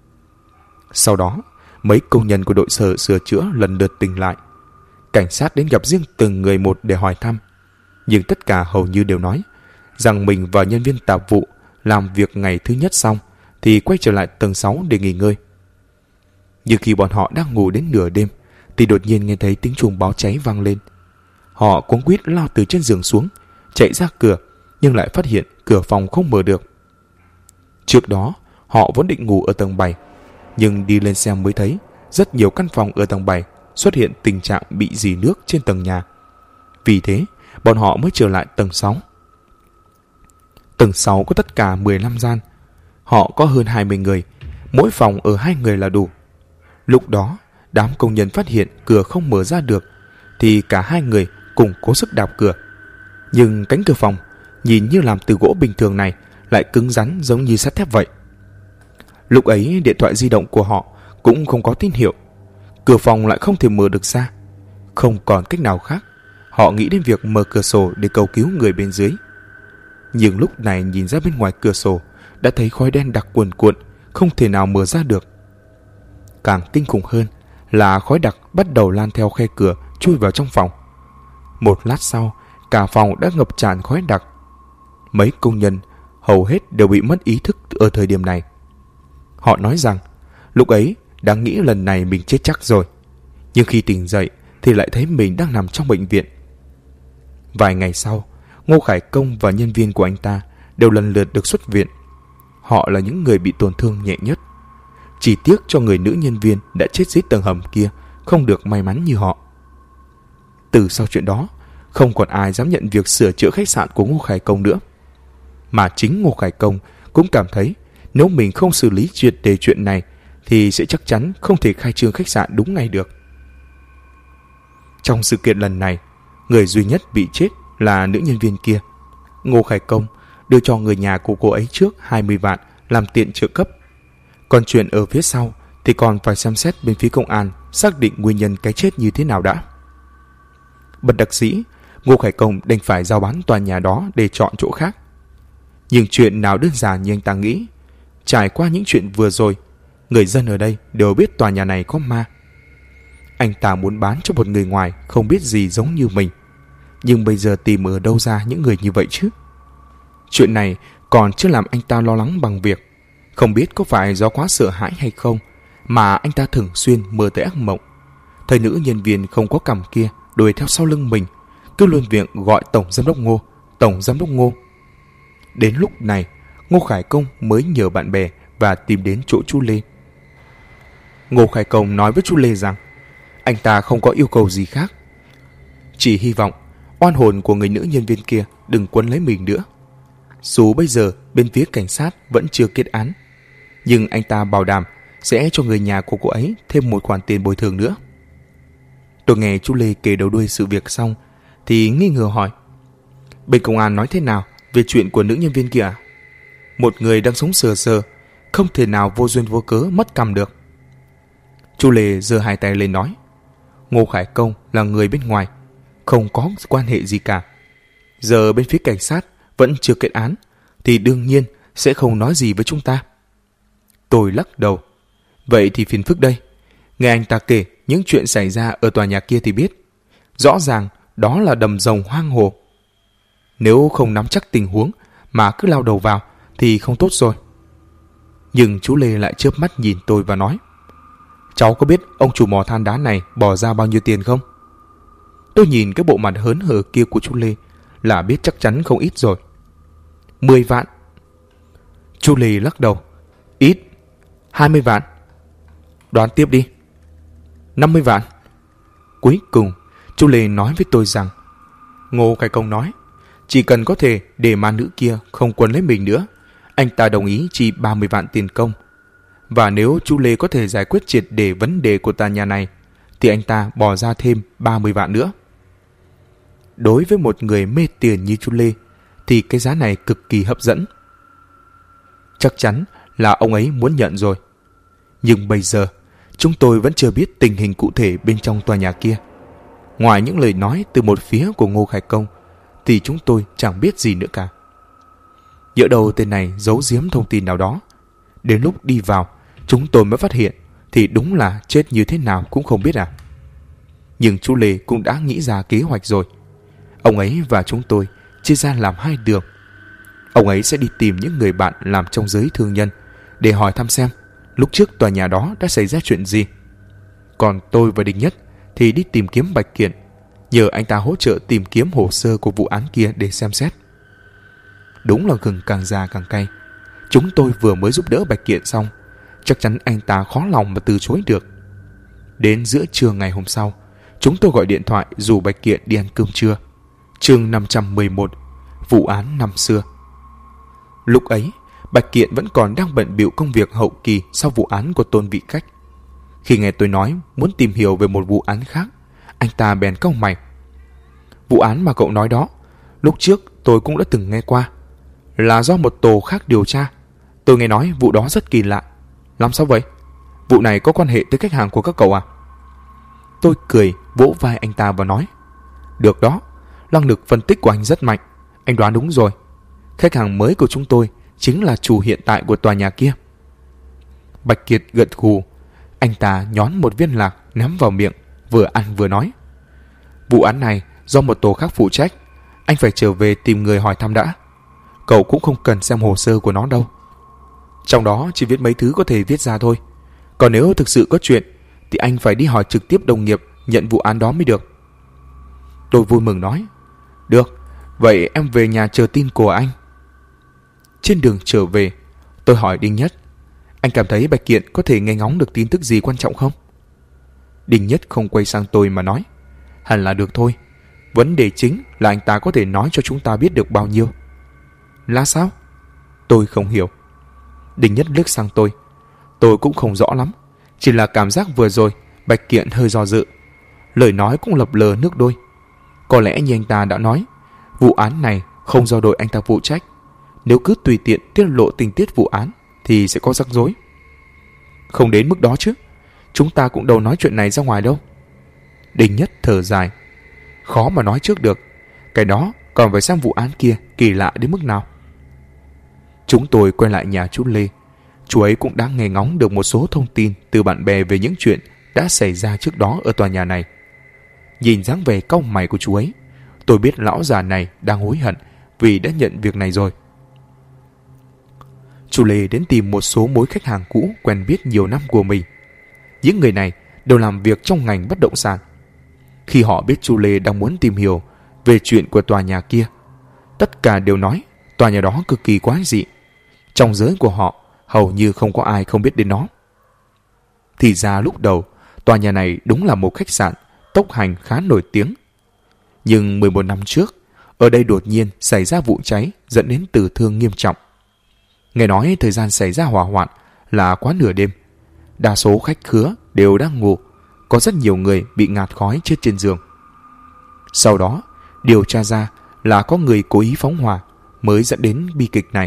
Sau đó, mấy công nhân của đội sở sửa chữa lần lượt tỉnh lại. Cảnh sát đến gặp riêng từng người một để hỏi thăm, nhưng tất cả hầu như đều nói rằng mình và nhân viên tạp vụ làm việc ngày thứ nhất xong thì quay trở lại tầng 6 để nghỉ ngơi. Nhưng khi bọn họ đang ngủ đến nửa đêm thì đột nhiên nghe thấy tiếng chuông báo cháy vang lên. Họ cuống quýt lao từ trên giường xuống, chạy ra cửa, nhưng lại phát hiện cửa phòng không mở được. Trước đó, họ vốn định ngủ ở tầng 7, nhưng đi lên xem mới thấy rất nhiều căn phòng ở tầng 7 xuất hiện tình trạng bị rỉ nước trên tầng nhà. Vì thế, bọn họ mới trở lại tầng 6. Tầng 6 có tất cả 15 gian. Họ có hơn 20 người, mỗi phòng ở 2 người là đủ. Lúc đó, đám công nhân phát hiện cửa không mở ra được, thì cả 2 người cùng cố sức đạp cửa. Nhưng cánh cửa phòng, nhìn như làm từ gỗ bình thường này, lại cứng rắn giống như sắt thép vậy. Lúc ấy điện thoại di động của họ cũng không có tín hiệu. Cửa phòng lại không thể mở được ra. Không còn cách nào khác, họ nghĩ đến việc mở cửa sổ để cầu cứu người bên dưới. Nhưng lúc này nhìn ra bên ngoài cửa sổ đã thấy khói đen đặc cuồn cuộn, không thể nào mở ra được. Càng kinh khủng hơn là khói đặc bắt đầu lan theo khe cửa chui vào trong phòng. Một lát sau, cả phòng đã ngập tràn khói đặc. Mấy công nhân hầu hết đều bị mất ý thức ở thời điểm này. Họ nói rằng lúc ấy đáng nghĩ lần này mình chết chắc rồi, nhưng khi tỉnh dậy thì lại thấy mình đang nằm trong bệnh viện. Vài ngày sau, Ngô Khải Công và nhân viên của anh ta đều lần lượt được xuất viện. Họ là những người bị tổn thương nhẹ nhất. Chỉ tiếc cho người nữ nhân viên đã chết dưới tầng hầm kia không được may mắn như họ. Từ sau chuyện đó, không còn ai dám nhận việc sửa chữa khách sạn của Ngô Khải Công nữa. Mà chính Ngô Khải Công cũng cảm thấy nếu mình không xử lý triệt để chuyện này thì sẽ chắc chắn không thể khai trương khách sạn đúng ngày được. Trong sự kiện lần này, người duy nhất bị chết là nữ nhân viên kia. Ngô Khải Công đưa cho người nhà của cô ấy trước 20 vạn làm tiền trợ cấp. Còn chuyện ở phía sau thì còn phải xem xét bên phía công an xác định nguyên nhân cái chết như thế nào đã. Bất đắc dĩ, Ngô Khải Công đành phải giao bán tòa nhà đó để chọn chỗ khác. Nhưng chuyện nào đơn giản như anh ta nghĩ. Trải qua những chuyện vừa rồi, người dân ở đây đều biết tòa nhà này có ma. Anh ta muốn bán cho một người ngoài không biết gì giống như mình. Nhưng bây giờ tìm ở đâu ra những người như vậy chứ? Chuyện này còn chưa làm anh ta lo lắng bằng việc không biết có phải do quá sợ hãi hay không mà anh ta thường xuyên mơ tới ác mộng. Thấy nữ nhân viên không có cằm kia đuổi theo sau lưng mình, cứ luôn miệng gọi Tổng Giám đốc Ngô, Tổng Giám đốc Ngô. Đến lúc này, Ngô Khải Công mới nhờ bạn bè và tìm đến chỗ chú Lê. Ngô Khải Công nói với chú Lê rằng anh ta không có yêu cầu gì khác, chỉ hy vọng oan hồn của người nữ nhân viên kia đừng quấn lấy mình nữa. Dù bây giờ bên phía cảnh sát vẫn chưa kết án, nhưng anh ta bảo đảm sẽ cho người nhà của cô ấy thêm một khoản tiền bồi thường nữa. Tôi nghe chú Lê kể đầu đuôi sự việc xong thì nghi ngờ hỏi: bên công an nói thế nào về chuyện của nữ nhân viên kia à? Một người đang sống sờ sờ, không thể nào vô duyên vô cớ mất cằm được. Chú Lê giơ hai tay lên nói: Ngô Khải Công là người bên ngoài, không có quan hệ gì cả. Giờ bên phía cảnh sát vẫn chưa kết án thì đương nhiên sẽ không nói gì với chúng ta. Tôi lắc đầu: vậy thì phiền phức đây. Nghe anh ta kể những chuyện xảy ra ở tòa nhà kia thì biết, rõ ràng đó là đầm rồng hoang hồ. Nếu không nắm chắc tình huống mà cứ lao đầu vào thì không tốt rồi. Nhưng chú Lê lại chớp mắt nhìn tôi và nói: cháu có biết ông chủ mỏ than đá này bỏ ra bao nhiêu tiền không? Tôi nhìn cái bộ mặt hớn hở kia của chú Lê là biết chắc chắn không ít rồi. 10 vạn. Chú Lê lắc đầu: ít. 20 vạn. Đoán tiếp đi. 50 vạn. Cuối cùng chú Lê nói với tôi rằng Ngô Khải Công nói chỉ cần có thể để ma nữ kia không quấn lấy mình nữa, anh ta đồng ý chi 30 vạn tiền công. Và nếu chú Lê có thể giải quyết triệt để vấn đề của tòa nhà này thì anh ta bỏ ra thêm 30 vạn nữa. Đối với một người mê tiền như chú Lê thì cái giá này cực kỳ hấp dẫn. Chắc chắn là ông ấy muốn nhận rồi. Nhưng bây giờ chúng tôi vẫn chưa biết tình hình cụ thể bên trong tòa nhà kia. Ngoài những lời nói từ một phía của Ngô Khải Công thì chúng tôi chẳng biết gì nữa cả. Nhỡ đầu tên này giấu giếm thông tin nào đó. Đến lúc đi vào, chúng tôi mới phát hiện thì đúng là chết như thế nào cũng không biết à. Nhưng chú Lê cũng đã nghĩ ra kế hoạch rồi. Ông ấy và chúng tôi chia ra làm hai đường. Ông ấy sẽ đi tìm những người bạn làm trong giới thương nhân để hỏi thăm xem lúc trước tòa nhà đó đã xảy ra chuyện gì. Còn tôi và Đinh Nhất thì đi tìm kiếm Bạch Kiện, nhờ anh ta hỗ trợ tìm kiếm hồ sơ của vụ án kia để xem xét. Đúng là gừng càng già càng cay. Chúng tôi vừa mới giúp đỡ Bạch Kiện xong, chắc chắn anh ta khó lòng mà từ chối được. Đến giữa trưa ngày hôm sau, chúng tôi gọi điện thoại rủ Bạch Kiện đi ăn cơm trưa. Chương 511, vụ án năm xưa. Lúc ấy, Bạch Kiện vẫn còn đang bận bịu công việc hậu kỳ sau vụ án của Tôn Vị Cách. Khi nghe tôi nói muốn tìm hiểu về một vụ án khác, anh ta bèn cau mày. Vụ án mà cậu nói đó, lúc trước tôi cũng đã từng nghe qua, là do một tổ khác điều tra. Tôi nghe nói vụ đó rất kỳ lạ. Làm sao vậy? Vụ này có quan hệ tới khách hàng của các cậu à? Tôi cười vỗ vai anh ta và nói, được đó, năng lực phân tích của anh rất mạnh. Anh đoán đúng rồi. Khách hàng mới của chúng tôi chính là chủ hiện tại của tòa nhà kia. Bạch Kiệt gật gù. Anh ta nhón một viên lạc ném vào miệng, vừa ăn vừa nói, vụ án này do một tổ khác phụ trách. Anh phải trở về tìm người hỏi thăm đã. Cậu cũng không cần xem hồ sơ của nó đâu. Trong đó chỉ viết mấy thứ có thể viết ra thôi. Còn nếu thực sự có chuyện thì anh phải đi hỏi trực tiếp đồng nghiệp nhận vụ án đó mới được. Tôi vui mừng nói, được, vậy em về nhà chờ tin của anh. Trên đường trở về, tôi hỏi Đinh Nhất, anh cảm thấy Bạch Kiện có thể nghe ngóng được tin tức gì quan trọng không? Đinh Nhất không quay sang tôi mà nói, hẳn là được thôi. Vấn đề chính là anh ta có thể nói cho chúng ta biết được bao nhiêu. Là sao? Tôi không hiểu. Đinh Nhất liếc sang tôi cũng không rõ lắm. Chỉ là cảm giác vừa rồi Bạch Kiện hơi do dự, lời nói cũng lập lờ nước đôi. Có lẽ như anh ta đã nói, vụ án này không do đội anh ta phụ trách. Nếu cứ tùy tiện tiết lộ tình tiết vụ án thì sẽ có rắc rối. Không đến mức đó chứ, chúng ta cũng đâu nói chuyện này ra ngoài đâu. Đinh Nhất thở dài, khó mà nói trước được. Cái đó còn phải xem vụ án kia kỳ lạ đến mức nào. Chúng tôi quay lại nhà chú Lê. Chú ấy cũng đã nghe ngóng được một số thông tin từ bạn bè về những chuyện đã xảy ra trước đó ở tòa nhà này. Nhìn dáng vẻ cau mày của chú ấy, tôi biết lão già này đang hối hận vì đã nhận việc này rồi. Chú Lê đến tìm một số mối khách hàng cũ quen biết nhiều năm của mình. Những người này đều làm việc trong ngành bất động sản. Khi họ biết chú Lê đang muốn tìm hiểu về chuyện của tòa nhà kia, tất cả đều nói tòa nhà đó cực kỳ quái dị. Trong giới của họ hầu như không có ai không biết đến nó. Thì ra lúc đầu tòa nhà này đúng là một khách sạn tốc hành khá nổi tiếng. Nhưng 11 năm trước, ở đây đột nhiên xảy ra vụ cháy dẫn đến tử thương nghiêm trọng. Nghe nói thời gian xảy ra hỏa hoạn là quá nửa đêm. Đa số khách khứa đều đang ngủ. Có rất nhiều người bị ngạt khói chết trên giường. Sau đó, điều tra ra là có người cố ý phóng hỏa mới dẫn đến bi kịch này.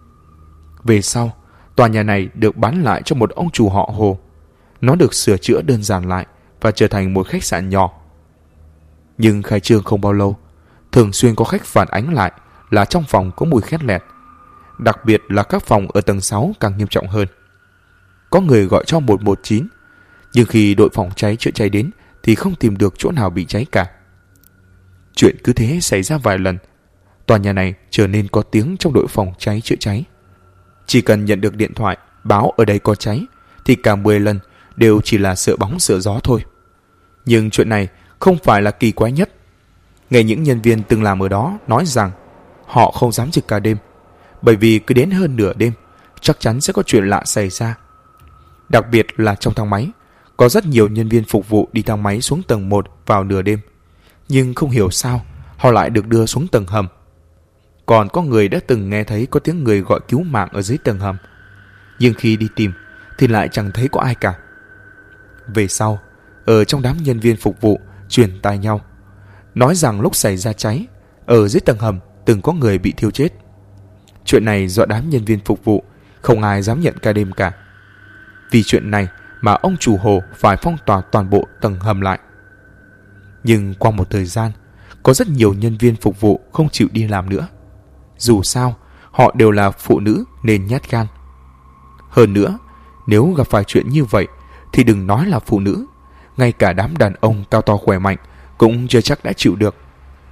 Về sau, tòa nhà này được bán lại cho một ông chủ họ Hồ. Nó được sửa chữa đơn giản lại và trở thành một khách sạn nhỏ. Nhưng khai trương không bao lâu, thường xuyên có khách phản ánh lại là trong phòng có mùi khét lẹt. Đặc biệt là các phòng ở tầng 6 càng nghiêm trọng hơn. Có người gọi cho 119, nhưng khi đội phòng cháy chữa cháy đến thì không tìm được chỗ nào bị cháy cả. Chuyện cứ thế xảy ra vài lần. Tòa nhà này trở nên có tiếng trong đội phòng cháy chữa cháy. Chỉ cần nhận được điện thoại báo ở đây có cháy thì cả 10 lần đều chỉ là sợ bóng sợ gió thôi. Nhưng chuyện này không phải là kỳ quái nhất. Nghe những nhân viên từng làm ở đó nói rằng họ không dám trực cả đêm, bởi vì cứ đến hơn nửa đêm chắc chắn sẽ có chuyện lạ xảy ra. Đặc biệt là trong thang máy, có rất nhiều nhân viên phục vụ đi thang máy xuống tầng 1 vào nửa đêm, nhưng không hiểu sao họ lại được đưa xuống tầng hầm. Còn có người đã từng nghe thấy có tiếng người gọi cứu mạng ở dưới tầng hầm, nhưng khi đi tìm thì lại chẳng thấy có ai cả. Về sau, ở trong đám nhân viên phục vụ truyền tai nhau, nói rằng lúc xảy ra cháy, ở dưới tầng hầm từng có người bị thiêu chết. Chuyện này dọa đám nhân viên phục vụ không ai dám nhận ca đêm cả. Vì chuyện này mà ông chủ hồ phải phong tỏa toàn bộ tầng hầm lại. Nhưng qua một thời gian, có rất nhiều nhân viên phục vụ không chịu đi làm nữa. Dù sao, họ đều là phụ nữ nên nhát gan. Hơn nữa, nếu gặp phải chuyện như vậy thì đừng nói là phụ nữ, ngay cả đám đàn ông cao to khỏe mạnh cũng chưa chắc đã chịu được.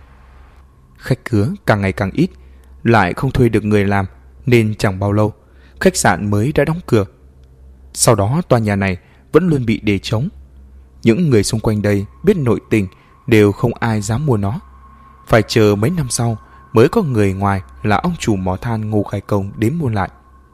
Khách khứa càng ngày càng ít, lại không thuê được người làm, nên chẳng bao lâu khách sạn mới đã đóng cửa. Sau đó tòa nhà này vẫn luôn bị để trống. Những người xung quanh đây biết nội tình đều không ai dám mua nó. Phải chờ mấy năm sau mới có người ngoài là ông chủ mỏ than Ngô Khai Công đến mua lại.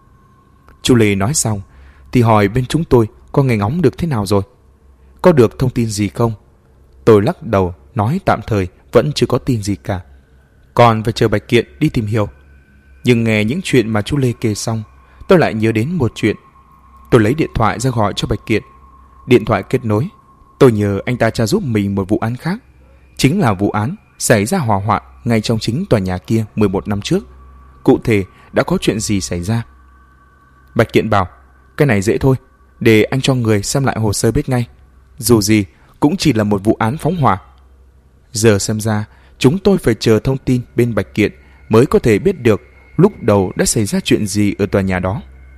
Chú Lê nói xong thì hỏi bên chúng tôi có nghe ngóng được thế nào rồi, có được thông tin gì không. Tôi lắc đầu nói tạm thời vẫn chưa có tin gì cả, còn phải chờ Bạch Kiện đi tìm hiểu. Nhưng nghe những chuyện mà chú Lê kể xong, tôi lại nhớ đến một chuyện. Tôi lấy điện thoại ra gọi cho Bạch Kiện. Điện thoại kết nối. Tôi nhờ anh ta tra giúp mình một vụ án khác, chính là vụ án xảy ra hỏa hoạn ngay trong chính tòa nhà kia 11 năm trước. Cụ thể đã có chuyện gì xảy ra? Bạch Kiện bảo, cái này dễ thôi, để anh cho người xem lại hồ sơ biết ngay. Dù gì cũng chỉ là một vụ án phóng hỏa. Giờ xem ra chúng tôi phải chờ thông tin bên Bạch Kiện mới có thể biết được lúc đầu đã xảy ra chuyện gì ở tòa nhà đó.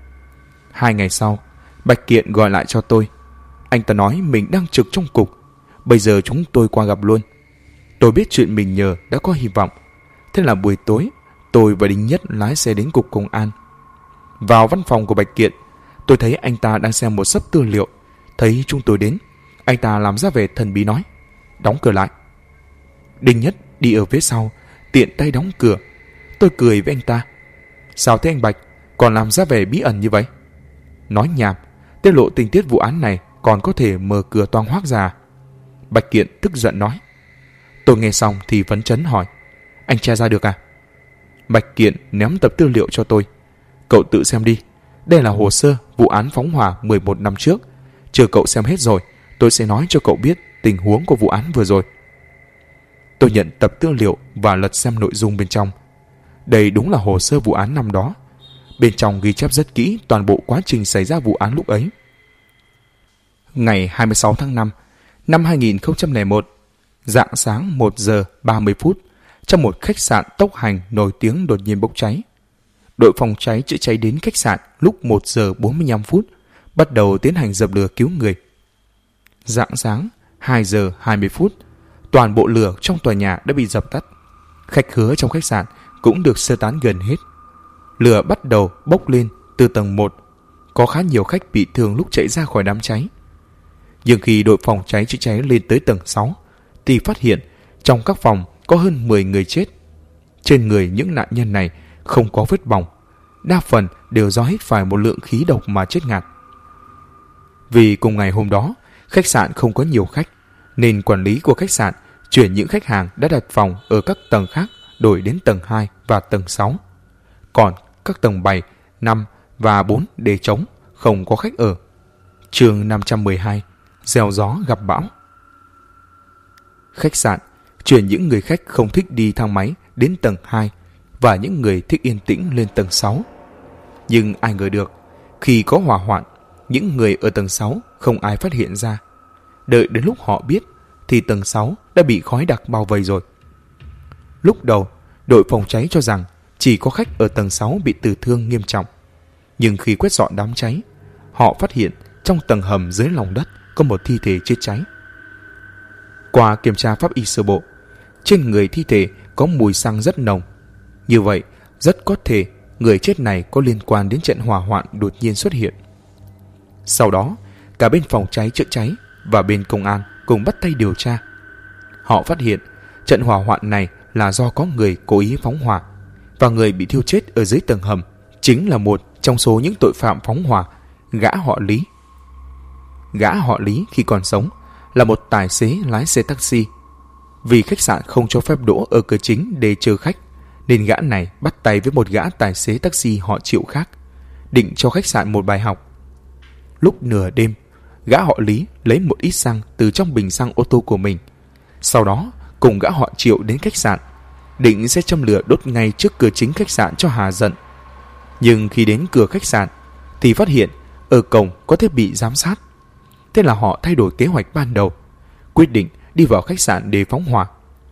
2 ngày sau, Bạch Kiện gọi lại cho tôi. Anh ta nói mình đang trực trong cục, bây giờ chúng tôi qua gặp luôn. Tôi biết chuyện mình nhờ đã có hy vọng. Thế là buổi tối, tôi và Đinh Nhất lái xe đến cục công an. Vào văn phòng của Bạch Kiện, tôi thấy anh ta đang xem một xấp tư liệu. Thấy chúng tôi đến, anh ta làm ra vẻ thần bí nói, đóng cửa lại. Đinh Nhất đi ở phía sau, tiện tay đóng cửa. Tôi cười với anh ta, sao thế anh Bạch, còn làm ra vẻ bí ẩn như vậy? Nói nhảm, tiết lộ tình tiết vụ án này còn có thể mở cửa toang hoác ra. Bạch Kiện tức giận nói. Tôi nghe xong thì phấn chấn hỏi, anh tra ra được à? Bạch Kiện ném tập tư liệu cho tôi. Cậu tự xem đi, đây là hồ sơ vụ án phóng hỏa 11 năm trước. Chờ cậu xem hết rồi, tôi sẽ nói cho cậu biết tình huống của vụ án vừa rồi. Tôi nhận tập tư liệu và lật xem nội dung bên trong. Đây đúng là hồ sơ vụ án năm đó. Bên trong ghi chép rất kỹ toàn bộ quá trình xảy ra vụ án lúc ấy. Ngày 26 tháng 5 năm 2001, rạng sáng 1 giờ 30 phút, trong một khách sạn tốc hành nổi tiếng đột nhiên bốc cháy. Đội phòng cháy chữa cháy đến khách sạn lúc 1 giờ 45 phút, bắt đầu tiến hành dập lửa cứu người. Rạng sáng 2 giờ 20 phút, toàn bộ lửa trong tòa nhà đã bị dập tắt. Khách khứa trong khách sạn cũng được sơ tán gần hết. Lửa bắt đầu bốc lên từ tầng 1. Có khá nhiều khách bị thương lúc chạy ra khỏi đám cháy. Nhưng khi đội phòng cháy chữa cháy lên tới tầng 6, thì phát hiện trong các phòng có hơn 10 người chết. Trên người những nạn nhân này không có vết bỏng, đa phần đều do hít phải một lượng khí độc mà chết ngạt. Vì cùng ngày hôm đó, khách sạn không có nhiều khách, nên quản lý của khách sạn chuyển những khách hàng đã đặt phòng ở các tầng khác đổi đến tầng 2 và tầng 6. Còn các tầng 7, 5 và 4 để trống, không có khách ở. Chương 512, gieo gió gặp bão. Khách sạn chuyển những người khách không thích đi thang máy đến tầng 2 và những người thích yên tĩnh lên tầng 6. Nhưng ai ngờ được, khi có hỏa hoạn, những người ở tầng 6 không ai phát hiện ra. Đợi đến lúc họ biết thì tầng 6 đã bị khói đặc bao vây rồi. Lúc đầu, đội phòng cháy cho rằng chỉ có khách ở tầng 6 bị tử thương nghiêm trọng. Nhưng khi quét dọn đám cháy, họ phát hiện trong tầng hầm dưới lòng đất có một thi thể chết cháy. Qua kiểm tra pháp y sơ bộ, trên người thi thể có mùi xăng rất nồng. Như vậy, rất có thể người chết này có liên quan đến trận hỏa hoạn đột nhiên xuất hiện. Sau đó, cả bên phòng cháy chữa cháy và bên công an cùng bắt tay điều tra. Họ phát hiện trận hỏa hoạn này là do có người cố ý phóng hỏa, và người bị thiêu chết ở dưới tầng hầm chính là một trong số những tội phạm phóng hỏa, gã họ Lý. Gã họ Lý khi còn sống là một tài xế lái xe taxi. Vì khách sạn không cho phép đỗ ở cửa chính để chờ khách, nên gã này bắt tay với một gã tài xế taxi họ Triệu khác, định cho khách sạn một bài học. Lúc nửa đêm, gã họ Lý lấy một ít xăng từ trong bình xăng ô tô của mình. Sau đó cùng gã họ Triệu đến khách sạn, định sẽ châm lửa đốt ngay trước cửa chính khách sạn cho hà giận. Nhưng khi đến cửa khách sạn thì phát hiện ở cổng có thiết bị giám sát, Thế là họ thay đổi kế hoạch ban đầu, quyết định đi vào khách sạn để phóng hỏa.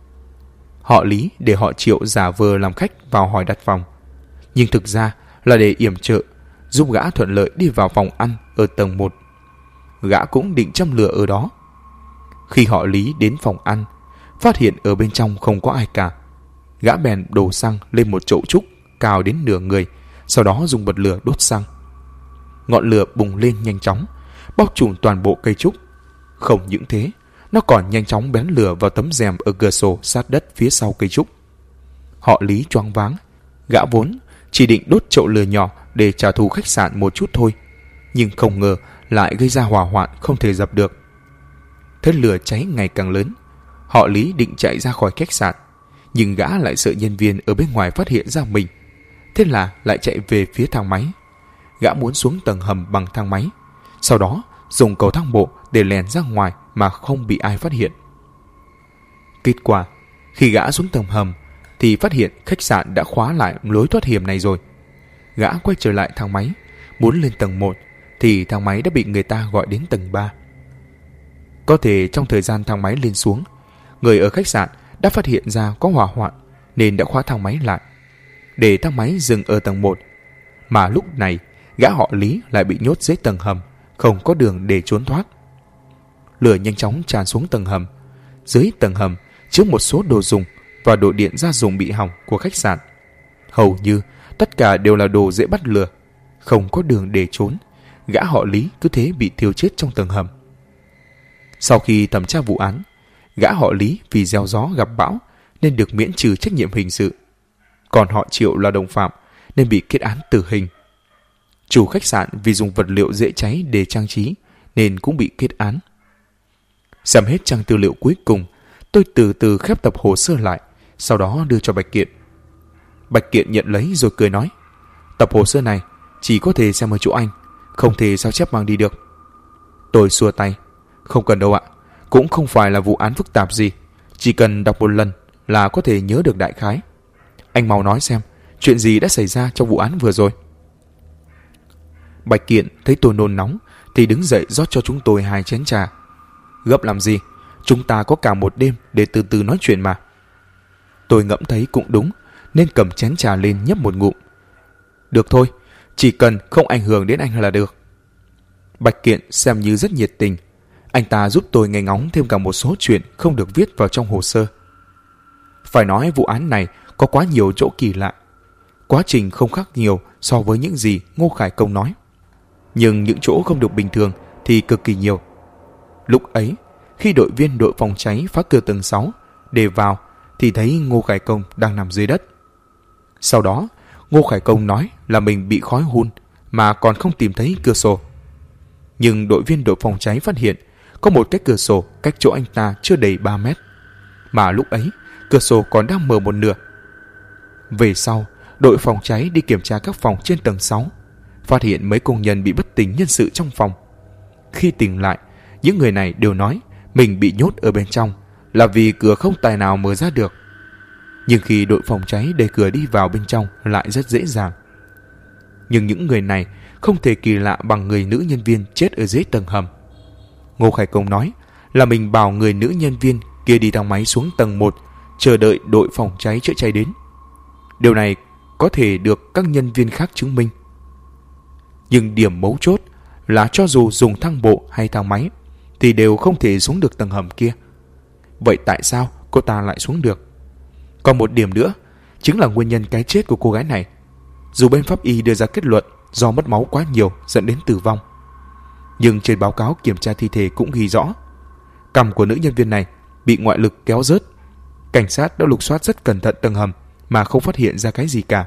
Họ Lý để họ Triệu giả vờ làm khách vào hỏi đặt phòng, nhưng thực ra là để yểm trợ, giúp gã thuận lợi đi vào phòng ăn ở tầng 1. Gã cũng định châm lửa ở đó. Khi họ Lý đến phòng ăn, phát hiện ở bên trong không có ai cả, gã bèn đổ xăng lên một chậu trúc cao đến nửa người, sau đó dùng bật lửa đốt xăng. Ngọn lửa bùng lên nhanh chóng, bao trùm toàn bộ cây trúc. Không những thế, nó còn nhanh chóng bén lửa vào tấm rèm ở cửa sổ sát đất phía sau cây trúc. Họ Lý choáng váng. Gã vốn chỉ định đốt chậu lửa nhỏ để trả thù khách sạn một chút thôi, nhưng không ngờ lại gây ra hỏa hoạn không thể dập được. Thế lửa cháy ngày càng lớn. Họ Lý định chạy ra khỏi khách sạn, nhưng gã lại sợ nhân viên ở bên ngoài phát hiện ra mình, thế là lại chạy về phía thang máy. Gã muốn xuống tầng hầm bằng thang máy, sau đó dùng cầu thang bộ để lèn ra ngoài mà không bị ai phát hiện. Kết quả, khi gã xuống tầng hầm thì phát hiện khách sạn đã khóa lại lối thoát hiểm này rồi. Gã quay trở lại thang máy, muốn lên tầng 1 thì thang máy đã bị người ta gọi đến tầng 3. Có thể trong thời gian thang máy lên xuống, người ở khách sạn đã phát hiện ra có hỏa hoạn nên đã khóa thang máy lại, để thang máy dừng ở tầng 1. Mà lúc này, gã họ Lý lại bị nhốt dưới tầng hầm, không có đường để trốn thoát. Lửa nhanh chóng tràn xuống tầng hầm. Dưới tầng hầm chứa một số đồ dùng và đồ điện gia dụng bị hỏng của khách sạn. Hầu như tất cả đều là đồ dễ bắt lửa, không có đường để trốn. Gã họ Lý cứ thế bị thiêu chết trong tầng hầm. Sau khi thẩm tra vụ án, gã họ Lý vì gieo gió gặp bão nên được miễn trừ trách nhiệm hình sự, còn họ Triệu là đồng phạm nên bị kết án tử hình. Chủ khách sạn vì dùng vật liệu dễ cháy để trang trí nên cũng bị kết án. Xem hết trang tư liệu cuối cùng, tôi từ từ khép tập hồ sơ lại, sau đó đưa cho Bạch Kiện. Bạch Kiện nhận lấy rồi cười nói: "Tập hồ sơ này chỉ có thể xem ở chỗ anh, không thể sao chép mang đi được." Tôi xua tay: "Không cần đâu ạ, cũng không phải là vụ án phức tạp gì, chỉ cần đọc một lần là có thể nhớ được đại khái. Anh mau nói xem, chuyện gì đã xảy ra trong vụ án vừa rồi?" Bạch Kiện thấy tôi nôn nóng thì đứng dậy rót cho chúng tôi 2 chén trà. "Gấp làm gì, chúng ta có cả một đêm để từ từ nói chuyện mà." Tôi ngẫm thấy cũng đúng nên cầm chén trà lên nhấp một ngụm. "Được thôi, chỉ cần không ảnh hưởng đến anh là được." Bạch Kiện xem như rất nhiệt tình. Anh ta giúp tôi nghe ngóng thêm cả một số chuyện không được viết vào trong hồ sơ. Phải nói vụ án này có quá nhiều chỗ kỳ lạ. Quá trình không khác nhiều so với những gì Ngô Khải Công nói, nhưng những chỗ không được bình thường thì cực kỳ nhiều. Lúc ấy, khi đội viên đội phòng cháy phá cửa tầng 6 để vào thì thấy Ngô Khải Công đang nằm dưới đất. Sau đó, Ngô Khải Công nói là mình bị khói hun mà còn không tìm thấy cửa sổ. Nhưng đội viên đội phòng cháy phát hiện có một cái cửa sổ cách chỗ anh ta chưa đầy 3 mét, mà lúc ấy cửa sổ còn đang mở một nửa. Về sau, đội phòng cháy đi kiểm tra các phòng trên tầng 6, phát hiện mấy công nhân bị bất tỉnh nhân sự trong phòng. Khi tỉnh lại, những người này đều nói mình bị nhốt ở bên trong là vì cửa không tài nào mở ra được. Nhưng khi đội phòng cháy đẩy cửa đi vào bên trong lại rất dễ dàng. Nhưng những người này không thể kỳ lạ bằng người nữ nhân viên chết ở dưới tầng hầm. Ngô Khải Công nói là mình bảo người nữ nhân viên kia đi thang máy xuống tầng 1 chờ đợi đội phòng cháy chữa cháy đến. Điều này có thể được các nhân viên khác chứng minh. Nhưng điểm mấu chốt là cho dù dùng thang bộ hay thang máy thì đều không thể xuống được tầng hầm kia. Vậy tại sao cô ta lại xuống được? Còn một điểm nữa chính là nguyên nhân cái chết của cô gái này. Dù bên pháp y đưa ra kết luận do mất máu quá nhiều dẫn đến tử vong, nhưng trên báo cáo kiểm tra thi thể cũng ghi rõ cằm của nữ nhân viên này bị ngoại lực kéo rớt. Cảnh sát đã lục soát rất cẩn thận tầng hầm mà không phát hiện ra cái gì cả.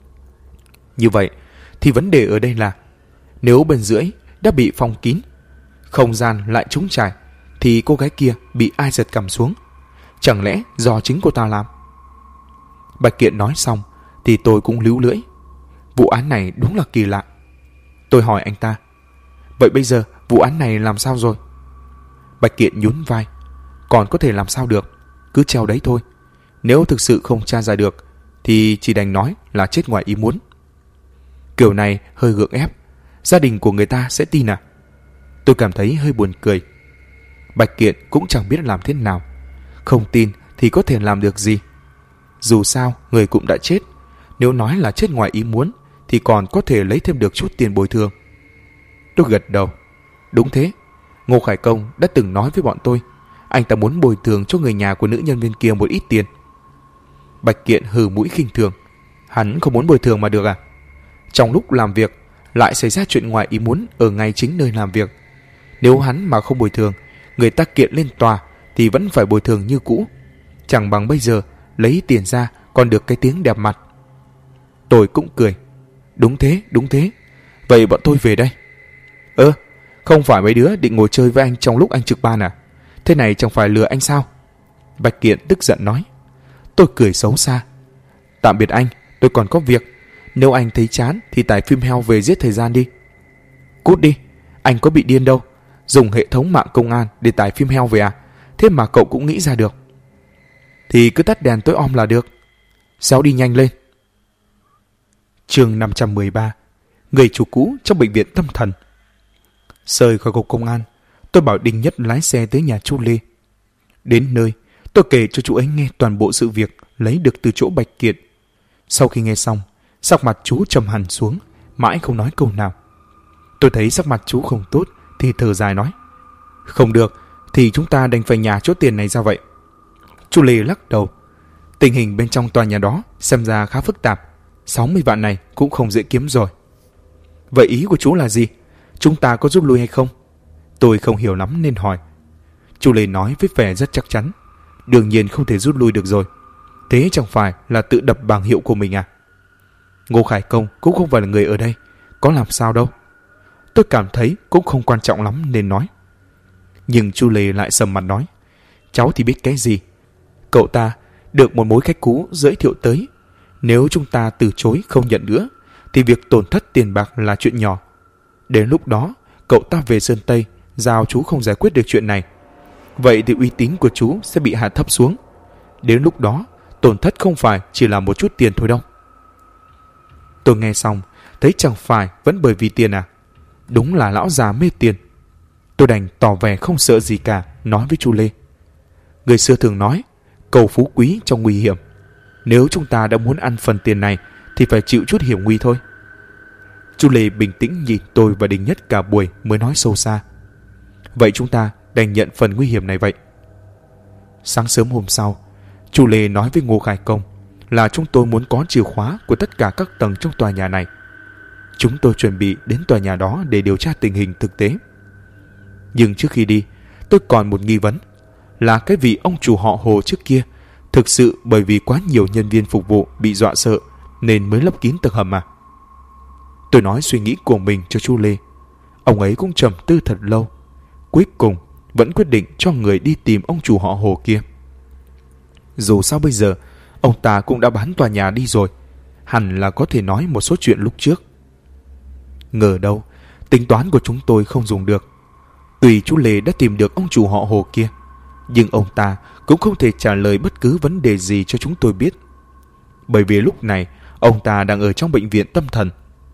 Như vậy thì vấn đề ở đây là nếu bên dưới đã bị phong kín, không gian lại trống trải, thì cô gái kia bị ai giật cằm xuống? Chẳng lẽ do chính cô ta làm? Bạch Kiện nói xong thì tôi cũng líu lưỡi. Vụ án này đúng là kỳ lạ. Tôi hỏi anh ta: "Vậy bây giờ vụ án này làm sao rồi?" Bạch Kiện nhún vai: "Còn có thể làm sao được, cứ treo đấy thôi. Nếu thực sự không tra ra được thì chỉ đành nói là chết ngoài ý muốn." Kiểu này hơi gượng ép, gia đình của người ta sẽ tin à? Tôi cảm thấy hơi buồn cười. Bạch Kiện cũng chẳng biết làm thế nào. Không tin thì có thể làm được gì. Dù sao người cũng đã chết. Nếu nói là chết ngoài ý muốn thì còn có thể lấy thêm được chút tiền bồi thường. Tôi gật đầu. Đúng thế, Ngô Khải Công đã từng nói với bọn tôi anh ta muốn bồi thường cho người nhà của nữ nhân viên kia một ít tiền. Bạch Kiện hừ mũi khinh thường. Hắn không muốn bồi thường mà được à? Trong lúc làm việc lại xảy ra chuyện ngoài ý muốn ở ngay chính nơi làm việc. Nếu hắn mà không bồi thường, người ta kiện lên tòa thì vẫn phải bồi thường như cũ. Chẳng bằng bây giờ lấy tiền ra còn được cái tiếng đẹp mặt. Tôi cũng cười. Đúng thế. Vậy bọn tôi về đây. Không phải mấy đứa định ngồi chơi với anh trong lúc anh trực ban à? Thế này chẳng phải lừa anh sao? Bạch Kiện tức giận nói. Tôi cười xấu xa. Tạm biệt anh, tôi còn có việc. Nếu anh thấy chán thì tải phim heo về giết thời gian đi. Cút đi, anh có bị điên đâu. Dùng hệ thống mạng công an để tải phim heo về à? Thế mà cậu cũng nghĩ ra được. Thì cứ tắt đèn tối om là được. Sao đi nhanh lên. Chương 513. Người chủ cũ trong bệnh viện tâm thần. Rời khỏi cục công an, tôi bảo Đinh Nhất lái xe tới nhà chú Lê. Đến nơi, tôi kể cho chú ấy nghe toàn bộ sự việc lấy được từ chỗ Bạch Kiện. Sau khi nghe xong, sắc mặt chú trầm hẳn xuống, mãi không nói câu nào. Tôi thấy sắc mặt chú không tốt thì thở dài nói. Không được, thì chúng ta đành phải nhả chỗ tiền này ra vậy. Chú Lê lắc đầu. Tình hình bên trong tòa nhà đó xem ra khá phức tạp. 60 vạn này cũng không dễ kiếm rồi. Vậy ý của chú là gì? Chúng ta có rút lui hay không? Tôi không hiểu lắm nên hỏi. Chú Lê nói với vẻ rất chắc chắn. Đương nhiên không thể rút lui được rồi. Thế chẳng phải là tự đập bảng hiệu của mình à? Ngô Khải Công cũng không phải là người ở đây, có làm sao đâu. Tôi cảm thấy cũng không quan trọng lắm nên nói. Nhưng chú Lê lại sầm mặt nói. Cháu thì biết cái gì. Cậu ta được một mối khách cũ giới thiệu tới. Nếu chúng ta từ chối không nhận nữa thì việc tổn thất tiền bạc là chuyện nhỏ. Đến lúc đó cậu ta về Sơn Tây giao chú không giải quyết được chuyện này. Vậy thì uy tín của chú sẽ bị hạ thấp xuống. Đến lúc đó tổn thất không phải chỉ là một chút tiền thôi đâu. Tôi nghe xong thấy chẳng phải vẫn bởi vì tiền à? Đúng là lão già mê tiền. Tôi đành tỏ vẻ không sợ gì cả, nói với chú Lê. Người xưa thường nói cầu phú quý trong nguy hiểm. Nếu chúng ta đã muốn ăn phần tiền này thì phải chịu chút hiểm nguy thôi. Chú Lê bình tĩnh nhìn tôi và Đinh Nhất cả buổi mới nói sâu xa. Vậy chúng ta đành nhận phần nguy hiểm này vậy. Sáng sớm hôm sau, chú Lê nói với Ngô Khải Công là chúng tôi muốn có chìa khóa của tất cả các tầng trong tòa nhà này. Chúng tôi chuẩn bị đến tòa nhà đó để điều tra tình hình thực tế. Nhưng trước khi đi, tôi còn một nghi vấn là cái vị ông chủ họ Hồ trước kia thực sự bởi vì quá nhiều nhân viên phục vụ bị dọa sợ nên mới lấp kín tầng hầm à? Tôi nói suy nghĩ của mình cho chú Lê. Ông ấy cũng trầm tư thật lâu. Cuối cùng vẫn quyết định cho người đi tìm ông chủ họ Hồ kia. Dù sao bây giờ ông ta cũng đã bán tòa nhà đi rồi, hẳn là có thể nói một số chuyện lúc trước. Ngờ đâu tính toán của chúng tôi không dùng được. Tuy chú Lê đã tìm được ông chủ họ Hồ kia, nhưng ông ta cũng không thể trả lời bất cứ vấn đề gì cho chúng tôi biết. Bởi vì lúc này ông ta đang ở trong bệnh viện tâm thần.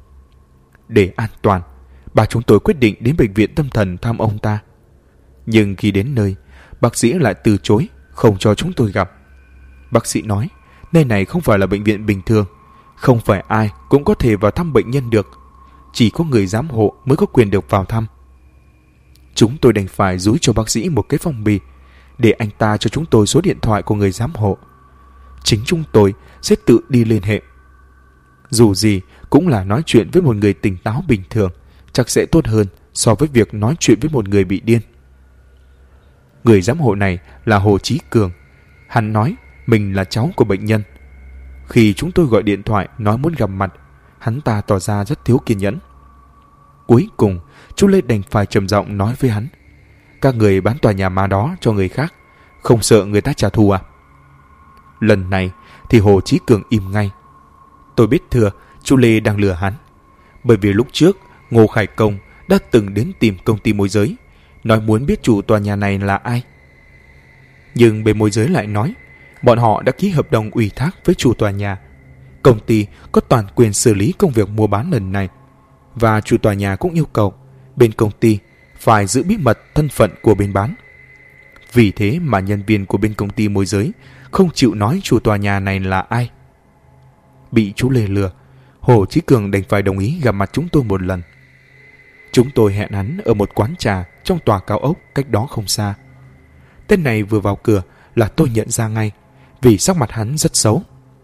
Để an toàn, bà chúng tôi quyết định đến bệnh viện tâm thần thăm ông ta. Nhưng khi đến nơi, bác sĩ lại từ chối, không cho chúng tôi gặp. Bác sĩ nói, nơi này không phải là bệnh viện bình thường, không phải ai cũng có thể vào thăm bệnh nhân được. Chỉ có người giám hộ mới có quyền được vào thăm. Chúng tôi đành phải dúi cho bác sĩ một cái phong bì, để anh ta cho chúng tôi số điện thoại của người giám hộ. Chính chúng tôi sẽ tự đi liên hệ. Dù gì cũng là nói chuyện với một người tỉnh táo bình thường, chắc sẽ tốt hơn so với việc nói chuyện với một người bị điên. Người giám hộ này là Hồ Chí Cường. Hắn nói mình là cháu của bệnh nhân. Khi chúng tôi gọi điện thoại nói muốn gặp mặt, hắn ta tỏ ra rất thiếu kiên nhẫn. Cuối cùng chú Lê đành phải trầm giọng nói với hắn. Các người bán tòa nhà ma đó cho người khác, không sợ người ta trả thù à? Lần này thì Hồ Chí Cường im ngay. Tôi biết thừa chú Lê đang lừa hắn. Bởi vì lúc trước Ngô Khải Công đã từng đến tìm công ty môi giới, nói muốn biết chủ tòa nhà này là ai. Nhưng bên môi giới lại nói bọn họ đã ký hợp đồng ủy thác với chủ tòa nhà. Công ty có toàn quyền xử lý công việc mua bán lần này. Và chủ tòa nhà cũng yêu cầu bên công ty phải giữ bí mật thân phận của bên bán. Vì thế mà nhân viên của bên công ty môi giới không chịu nói chủ tòa nhà này là ai. Bị chú Lê lừa, Hồ Chí Cường đành phải đồng ý gặp mặt chúng tôi một lần. Chúng tôi hẹn hắn ở một quán trà trong tòa cao ốc cách đó không xa. Tên này vừa vào cửa là tôi nhận ra ngay, vì sắc mặt hắn rất xấu.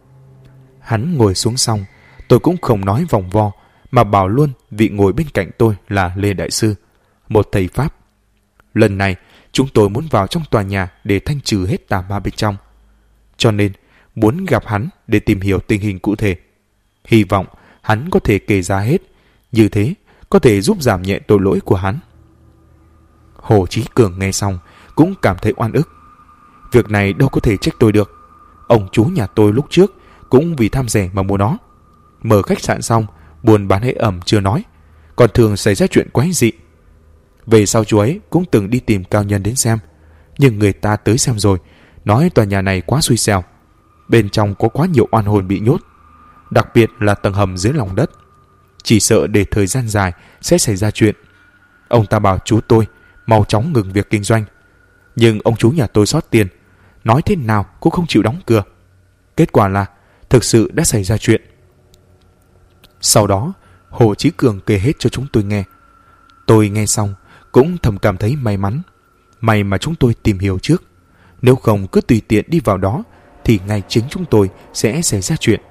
Hắn ngồi xuống xong, tôi cũng không nói vòng vo, mà bảo luôn vị ngồi bên cạnh tôi là Lê Đại Sư, một thầy Pháp. Lần này, chúng tôi muốn vào trong tòa nhà để thanh trừ hết tà ma bên trong. Cho nên, muốn gặp hắn để tìm hiểu tình hình cụ thể. Hy vọng hắn có thể kể ra hết, như thế có thể giúp giảm nhẹ tội lỗi của hắn. Hồ Chí Cường nghe xong cũng cảm thấy oan ức. Việc này đâu có thể trách tôi được. Ông chú nhà tôi lúc trước cũng vì tham rẻ mà mua nó. Mở khách sạn xong, buôn bán ế ẩm chưa nói, còn thường xảy ra chuyện quái dị. Về sau chú ấy cũng từng đi tìm cao nhân đến xem, nhưng người ta tới xem rồi, nói tòa nhà này quá xui xẻo. Bên trong có quá nhiều oan hồn bị nhốt, đặc biệt là tầng hầm dưới lòng đất. Chỉ sợ để thời gian dài sẽ xảy ra chuyện. Ông ta bảo chú tôi mau chóng ngừng việc kinh doanh. Nhưng ông chú nhà tôi sót tiền, nói thế nào cũng không chịu đóng cửa. Kết quả là thực sự đã xảy ra chuyện. Sau đó, Hồ Chí Cường kể hết cho chúng tôi nghe. Tôi nghe xong cũng thầm cảm thấy may mắn. May mà chúng tôi tìm hiểu trước. Nếu không cứ tùy tiện đi vào đó thì ngay chính chúng tôi sẽ xảy ra chuyện.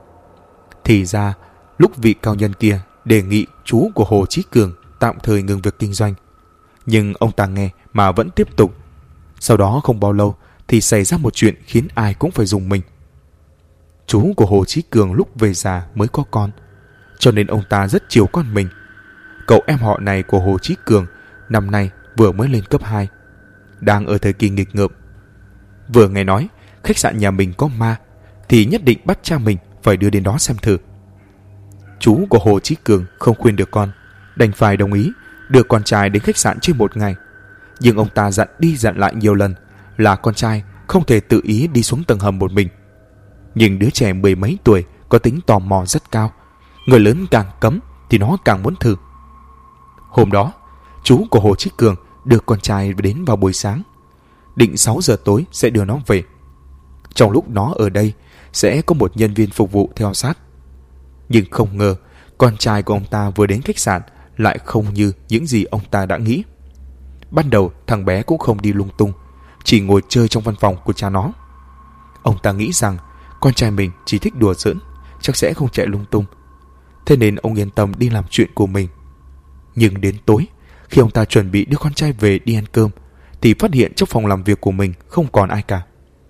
Thì ra, lúc vị cao nhân kia đề nghị chú của Hồ Chí Cường tạm thời ngừng việc kinh doanh, nhưng ông ta nghe mà vẫn tiếp tục. Sau đó không bao lâu thì xảy ra một chuyện khiến ai cũng phải rùng mình. Chú của Hồ Chí Cường lúc về già mới có con, cho nên ông ta rất chiều con mình. Cậu em họ này của Hồ Chí Cường năm nay vừa mới lên cấp 2, đang ở thời kỳ nghịch ngợm. Vừa nghe nói khách sạn nhà mình có ma thì nhất định bắt cha mình phải đưa đến đó xem thử. Chú của Hồ Chí Cường không khuyên được con, đành phải đồng ý đưa con trai đến khách sạn chơi một ngày. Nhưng ông ta dặn đi dặn lại nhiều lần là con trai không thể tự ý đi xuống tầng hầm một mình. Nhưng đứa trẻ 10 mấy tuổi có tính tò mò rất cao, người lớn càng cấm thì nó càng muốn thử. Hôm đó, chú của Hồ Chí Cường đưa con trai đến vào buổi sáng, định 6 giờ tối sẽ đưa nó về. Trong lúc nó ở đây sẽ có một nhân viên phục vụ theo sát. Nhưng không ngờ con trai của ông ta vừa đến khách sạn lại không như những gì ông ta đã nghĩ. Ban đầu thằng bé cũng không đi lung tung, chỉ ngồi chơi trong văn phòng của cha nó. Ông ta nghĩ rằng con trai mình chỉ thích đùa giỡn, chắc sẽ không chạy lung tung. Thế nên ông yên tâm đi làm chuyện của mình. Nhưng đến tối, khi ông ta chuẩn bị đưa con trai về đi ăn cơm, thì phát hiện trong phòng làm việc của mình không còn ai cả.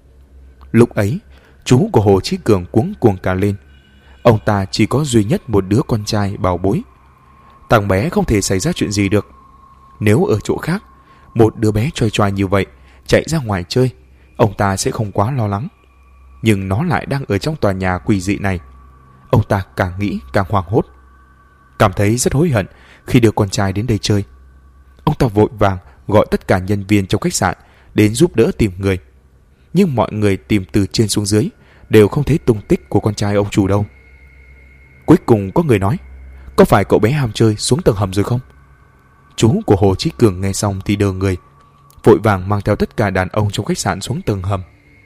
Lúc ấy, chú của Hồ Chí Cường cuống cuồng cả lên. Ông ta chỉ có duy nhất một đứa con trai bảo bối. Thằng bé không thể xảy ra chuyện gì được. Nếu ở chỗ khác, một đứa bé choai choai như vậy chạy ra ngoài chơi, ông ta sẽ không quá lo lắng. Nhưng nó lại đang ở trong tòa nhà quỷ dị này. Ông ta càng nghĩ càng hoảng hốt, cảm thấy rất hối hận khi đưa con trai đến đây chơi. Ông ta vội vàng gọi tất cả nhân viên trong khách sạn đến giúp đỡ tìm người. Nhưng mọi người tìm từ trên xuống dưới đều không thấy tung tích của con trai ông chủ đâu. Cuối cùng có người nói, có phải cậu bé ham chơi xuống tầng hầm rồi không? Chú của Hồ Chí Cường nghe xong thì đờ người, vội vàng mang theo tất cả đàn ông trong khách sạn xuống tầng hầm.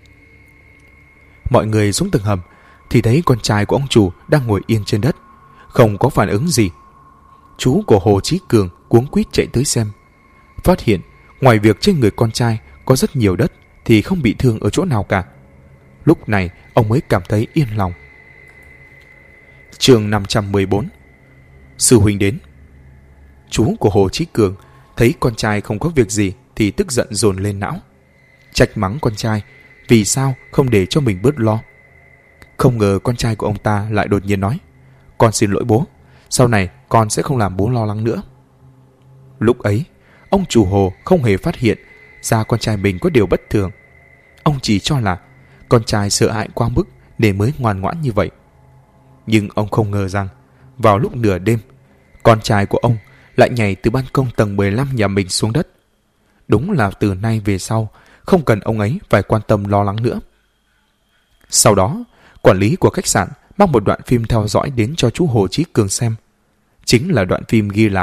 Mọi người xuống tầng hầm thì thấy con trai của ông chủ đang ngồi yên trên đất, không có phản ứng gì. Chú của Hồ Chí Cường cuống quýt chạy tới xem, phát hiện ngoài việc trên người con trai có rất nhiều đất thì không bị thương ở chỗ nào cả. Lúc này ông mới cảm thấy yên lòng. Chương 514. Sư huynh đến. Chú của Hồ Chí Cường thấy con trai không có việc gì thì tức giận dồn lên não, trách mắng con trai vì sao không để cho mình bớt lo. Không ngờ con trai của ông ta lại đột nhiên nói, con xin lỗi bố, sau này con sẽ không làm bố lo lắng nữa. Lúc ấy, ông chủ Hồ không hề phát hiện ra con trai mình có điều bất thường. Ông chỉ cho là con trai sợ hãi quá mức nên mới ngoan ngoãn như vậy. Nhưng ông không ngờ rằng vào lúc nửa đêm, con trai của ông lại nhảy từ ban công tầng 15 nhà mình xuống đất. Đúng là từ nay về sau không cần ông ấy phải quan tâm lo lắng nữa. Sau đó, quản lý của khách sạn mang một đoạn phim theo dõi đến cho chú Hồ Chí Cường xem. Chính là đoạn phim ghi lại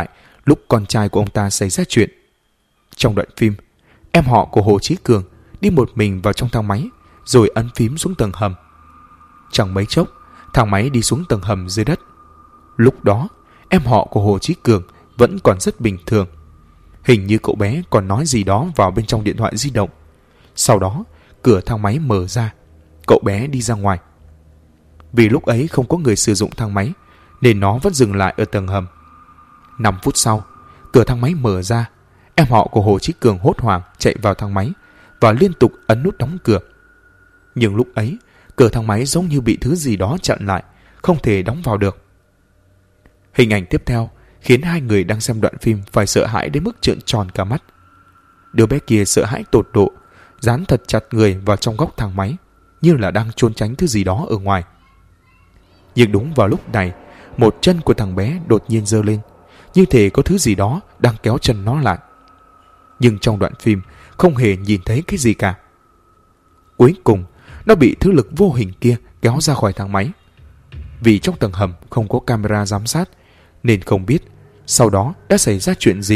lúc con trai của ông ta xảy ra chuyện. Trong đoạn phim, em họ của Hồ Chí Cường đi một mình vào trong thang máy rồi ấn phím xuống tầng hầm. Chẳng mấy chốc, thang máy đi xuống tầng hầm dưới đất. Lúc đó, em họ của Hồ Chí Cường vẫn còn rất bình thường. Hình như cậu bé còn nói gì đó vào bên trong điện thoại di động. Sau đó, cửa thang máy mở ra. Cậu bé đi ra ngoài. Vì lúc ấy không có người sử dụng thang máy, nên nó vẫn dừng lại ở tầng hầm. 5 phút sau, cửa thang máy mở ra. Em họ của Hồ Chí Cường hốt hoảng chạy vào thang máy và liên tục ấn nút đóng cửa. Nhưng lúc ấy, cửa thang máy giống như bị thứ gì đó chặn lại, không thể đóng vào được. Hình ảnh tiếp theo khiến hai người đang xem đoạn phim phải sợ hãi đến mức trợn tròn cả mắt. Đứa bé kia sợ hãi tột độ, dán thật chặt người vào trong góc thang máy, như là đang trốn tránh thứ gì đó ở ngoài. Nhưng đúng vào lúc này, một chân của thằng bé đột nhiên giơ lên, như thể có thứ gì đó đang kéo chân nó lại. Nhưng trong đoạn phim không hề nhìn thấy cái gì cả. Cuối cùng, nó bị thứ lực vô hình kia kéo ra khỏi thang máy. Vì trong tầng hầm không có camera giám sát, nên không biết sau đó đã xảy ra chuyện gì.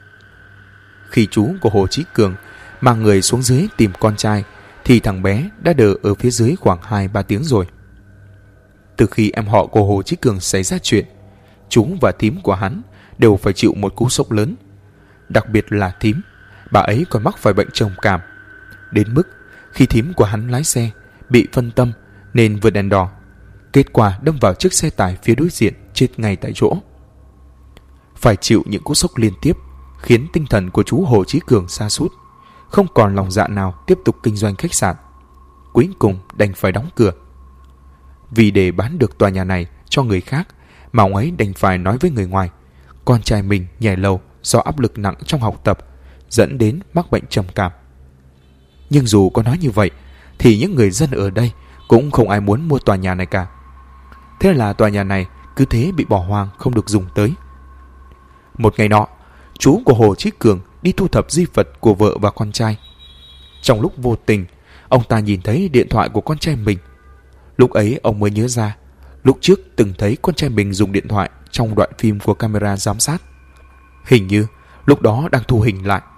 Khi chú của Hồ Chí Cường mang người xuống dưới tìm con trai, thì thằng bé đã đợi ở phía dưới khoảng 2-3 tiếng rồi. Từ khi em họ của Hồ Chí Cường xảy ra chuyện, chú và thím của hắn đều phải chịu một cú sốc lớn. Đặc biệt là thím, bà ấy còn mắc phải bệnh trầm cảm, đến mức khi thím của hắn lái xe bị phân tâm nên vượt đèn đỏ, kết quả đâm vào chiếc xe tải phía đối diện, chết ngay tại chỗ. Phải chịu những cú sốc liên tiếp khiến tinh thần của chú Hồ Chí Cường sa sút, không còn lòng dạ nào tiếp tục kinh doanh khách sạn. Cuối cùng đành phải đóng cửa. Vì để bán được tòa nhà này cho người khác mà ông ấy đành phải nói với người ngoài con trai mình nhảy lầu do áp lực nặng trong học tập dẫn đến mắc bệnh trầm cảm. Nhưng dù có nói như vậy thì những người dân ở đây cũng không ai muốn mua tòa nhà này cả. Thế là tòa nhà này cứ thế bị bỏ hoang, không được dùng tới. Một ngày nọ, chú của Hồ Chí Cường đi thu thập di vật của vợ và con trai. Trong lúc vô tình, ông ta nhìn thấy điện thoại của con trai mình. Lúc ấy ông mới nhớ ra, lúc trước từng thấy con trai mình dùng điện thoại trong đoạn phim của camera giám sát. Hình như lúc đó đang thu hình lại.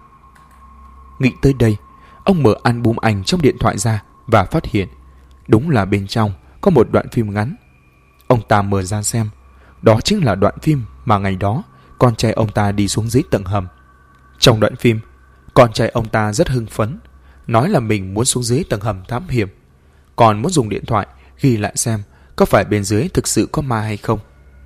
Nghĩ tới đây, ông mở album ảnh trong điện thoại ra và phát hiện đúng là bên trong có một đoạn phim ngắn. Ông ta mở ra xem, đó chính là đoạn phim mà ngày đó con trai ông ta đi xuống dưới tầng hầm. Trong đoạn phim, con trai ông ta rất hưng phấn, nói là mình muốn xuống dưới tầng hầm thám hiểm, còn muốn dùng điện thoại ghi lại xem có phải bên dưới thực sự có ma hay không.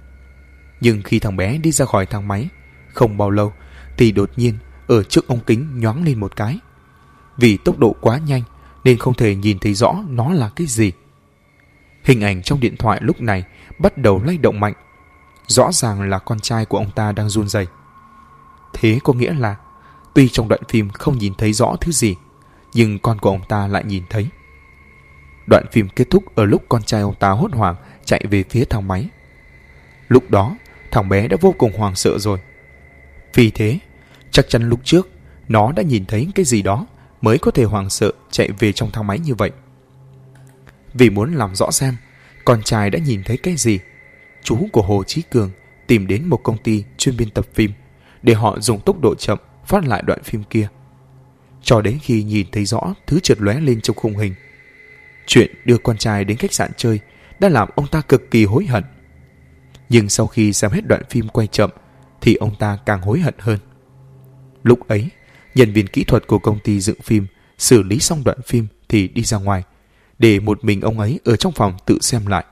Nhưng khi thằng bé đi ra khỏi thang máy, không bao lâu thì đột nhiên ở trước ống kính nhoáng lên một cái. Vì tốc độ quá nhanh nên không thể nhìn thấy rõ nó là cái gì. Hình ảnh trong điện thoại lúc này bắt đầu lay động mạnh. Rõ ràng là con trai của ông ta đang run rẩy. Thế có nghĩa là tuy trong đoạn phim không nhìn thấy rõ thứ gì, nhưng con của ông ta lại nhìn thấy. Đoạn phim kết thúc ở lúc con trai ông ta hốt hoảng chạy về phía thang máy. Lúc đó thằng bé đã vô cùng hoảng sợ rồi. Vì thế chắc chắn lúc trước nó đã nhìn thấy cái gì đó mới có thể hoảng sợ chạy về trong thang máy như vậy. Vì muốn làm rõ xem con trai đã nhìn thấy cái gì, chú của Hồ Chí Cường tìm đến một công ty chuyên biên tập phim để họ dùng tốc độ chậm phát lại đoạn phim kia, cho đến khi nhìn thấy rõ thứ chợt lóe lên trong khung hình. Chuyện đưa con trai đến khách sạn chơi đã làm ông ta cực kỳ hối hận. Nhưng sau khi xem hết đoạn phim quay chậm thì ông ta càng hối hận hơn. Lúc ấy, nhân viên kỹ thuật của công ty dựng phim xử lý xong đoạn phim thì đi ra ngoài, để một mình ông ấy ở trong phòng tự xem lại.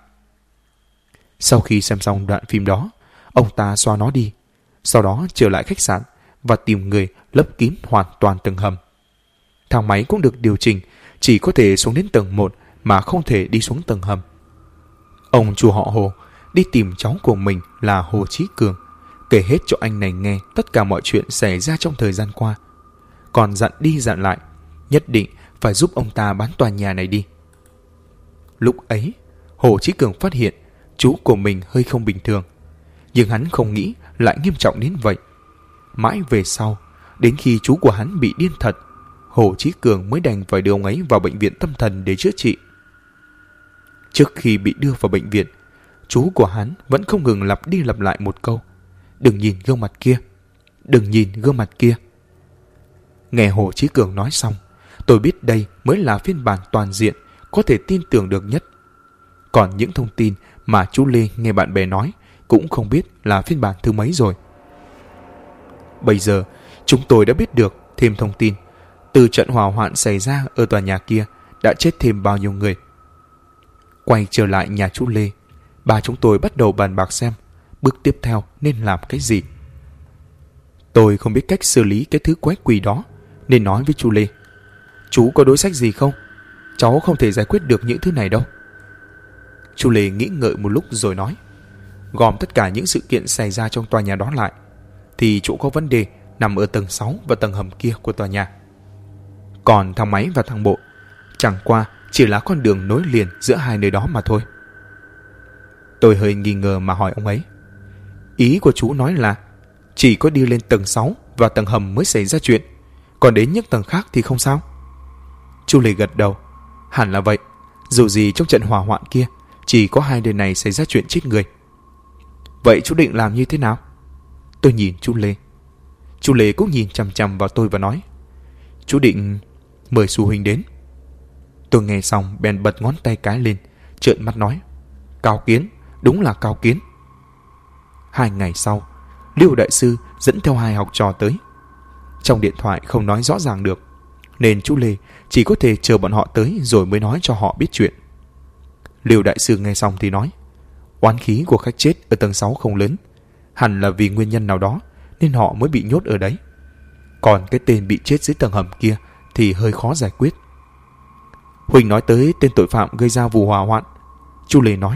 Sau khi xem xong đoạn phim đó, ông ta xóa nó đi, sau đó trở lại khách sạn và tìm người lấp kín hoàn toàn tầng hầm. Thang máy cũng được điều chỉnh, chỉ có thể xuống đến tầng 1 mà không thể đi xuống tầng hầm. Ông chủ họ Hồ đi tìm cháu của mình là Hồ Chí Cường, kể hết cho anh này nghe tất cả mọi chuyện xảy ra trong thời gian qua, còn dặn đi dặn lại nhất định phải giúp ông ta bán tòa nhà này đi. Lúc ấy, Hồ Chí Cường phát hiện chú của mình hơi không bình thường, nhưng hắn không nghĩ lại nghiêm trọng đến vậy. Mãi về sau, đến khi chú của hắn bị điên thật, Hồ Chí Cường mới đành phải đưa ông ấy vào bệnh viện tâm thần để chữa trị. Trước khi bị đưa vào bệnh viện, chú của hắn vẫn không ngừng lặp đi lặp lại một câu: đừng nhìn gương mặt kia, đừng nhìn gương mặt kia. Nghe Hồ Chí Cường nói xong, tôi biết đây mới là phiên bản toàn diện có thể tin tưởng được nhất. Còn những thông tin mà chú Lê nghe bạn bè nói cũng không biết là phiên bản thứ mấy rồi. Bây giờ chúng tôi đã biết được thêm thông tin. Từ trận hỏa hoạn xảy ra ở tòa nhà kia đã chết thêm bao nhiêu người. Quay trở lại nhà chú Lê, ba chúng tôi bắt đầu bàn bạc xem bước tiếp theo nên làm cái gì. Tôi không biết cách xử lý cái thứ quái quỷ đó, nên nói với chú Lê: chú có đối sách gì không? Cháu không thể giải quyết được những thứ này đâu. Chú Lê nghĩ ngợi một lúc rồi nói: gom tất cả những sự kiện xảy ra trong tòa nhà đó lại, thì chỗ có vấn đề nằm ở tầng 6 và tầng hầm kia của tòa nhà. Còn thang máy và thang bộ chẳng qua chỉ là con đường nối liền giữa hai nơi đó mà thôi. Tôi hơi nghi ngờ mà hỏi ông ấy: ý của chú nói là chỉ có đi lên tầng 6 và tầng hầm mới xảy ra chuyện, còn đến những tầng khác thì không sao? Chú Lê gật đầu: hẳn là vậy. Dù gì trong trận hỏa hoạn kia chỉ có hai nơi này xảy ra chuyện chết người. Vậy chú định làm như thế nào? Tôi nhìn chú Lê. Chú Lê cũng nhìn chằm chằm vào tôi và nói: chú định mời sư huynh đến. Tôi nghe xong bèn bật ngón tay cái lên, trợn mắt nói: cao kiến, đúng là cao kiến. 2 ngày sau, Liêu đại sư dẫn theo 2 học trò tới. Trong điện thoại không nói rõ ràng được, nên chú Lê chỉ có thể chờ bọn họ tới rồi mới nói cho họ biết chuyện. Liêu đại sư nghe xong thì nói: oán khí của khách chết ở tầng 6 không lớn, hẳn là vì nguyên nhân nào đó nên họ mới bị nhốt ở đấy. Còn cái tên bị chết dưới tầng hầm kia thì hơi khó giải quyết. Huỳnh nói tới tên tội phạm gây ra vụ hỏa hoạn, chú Lê nói.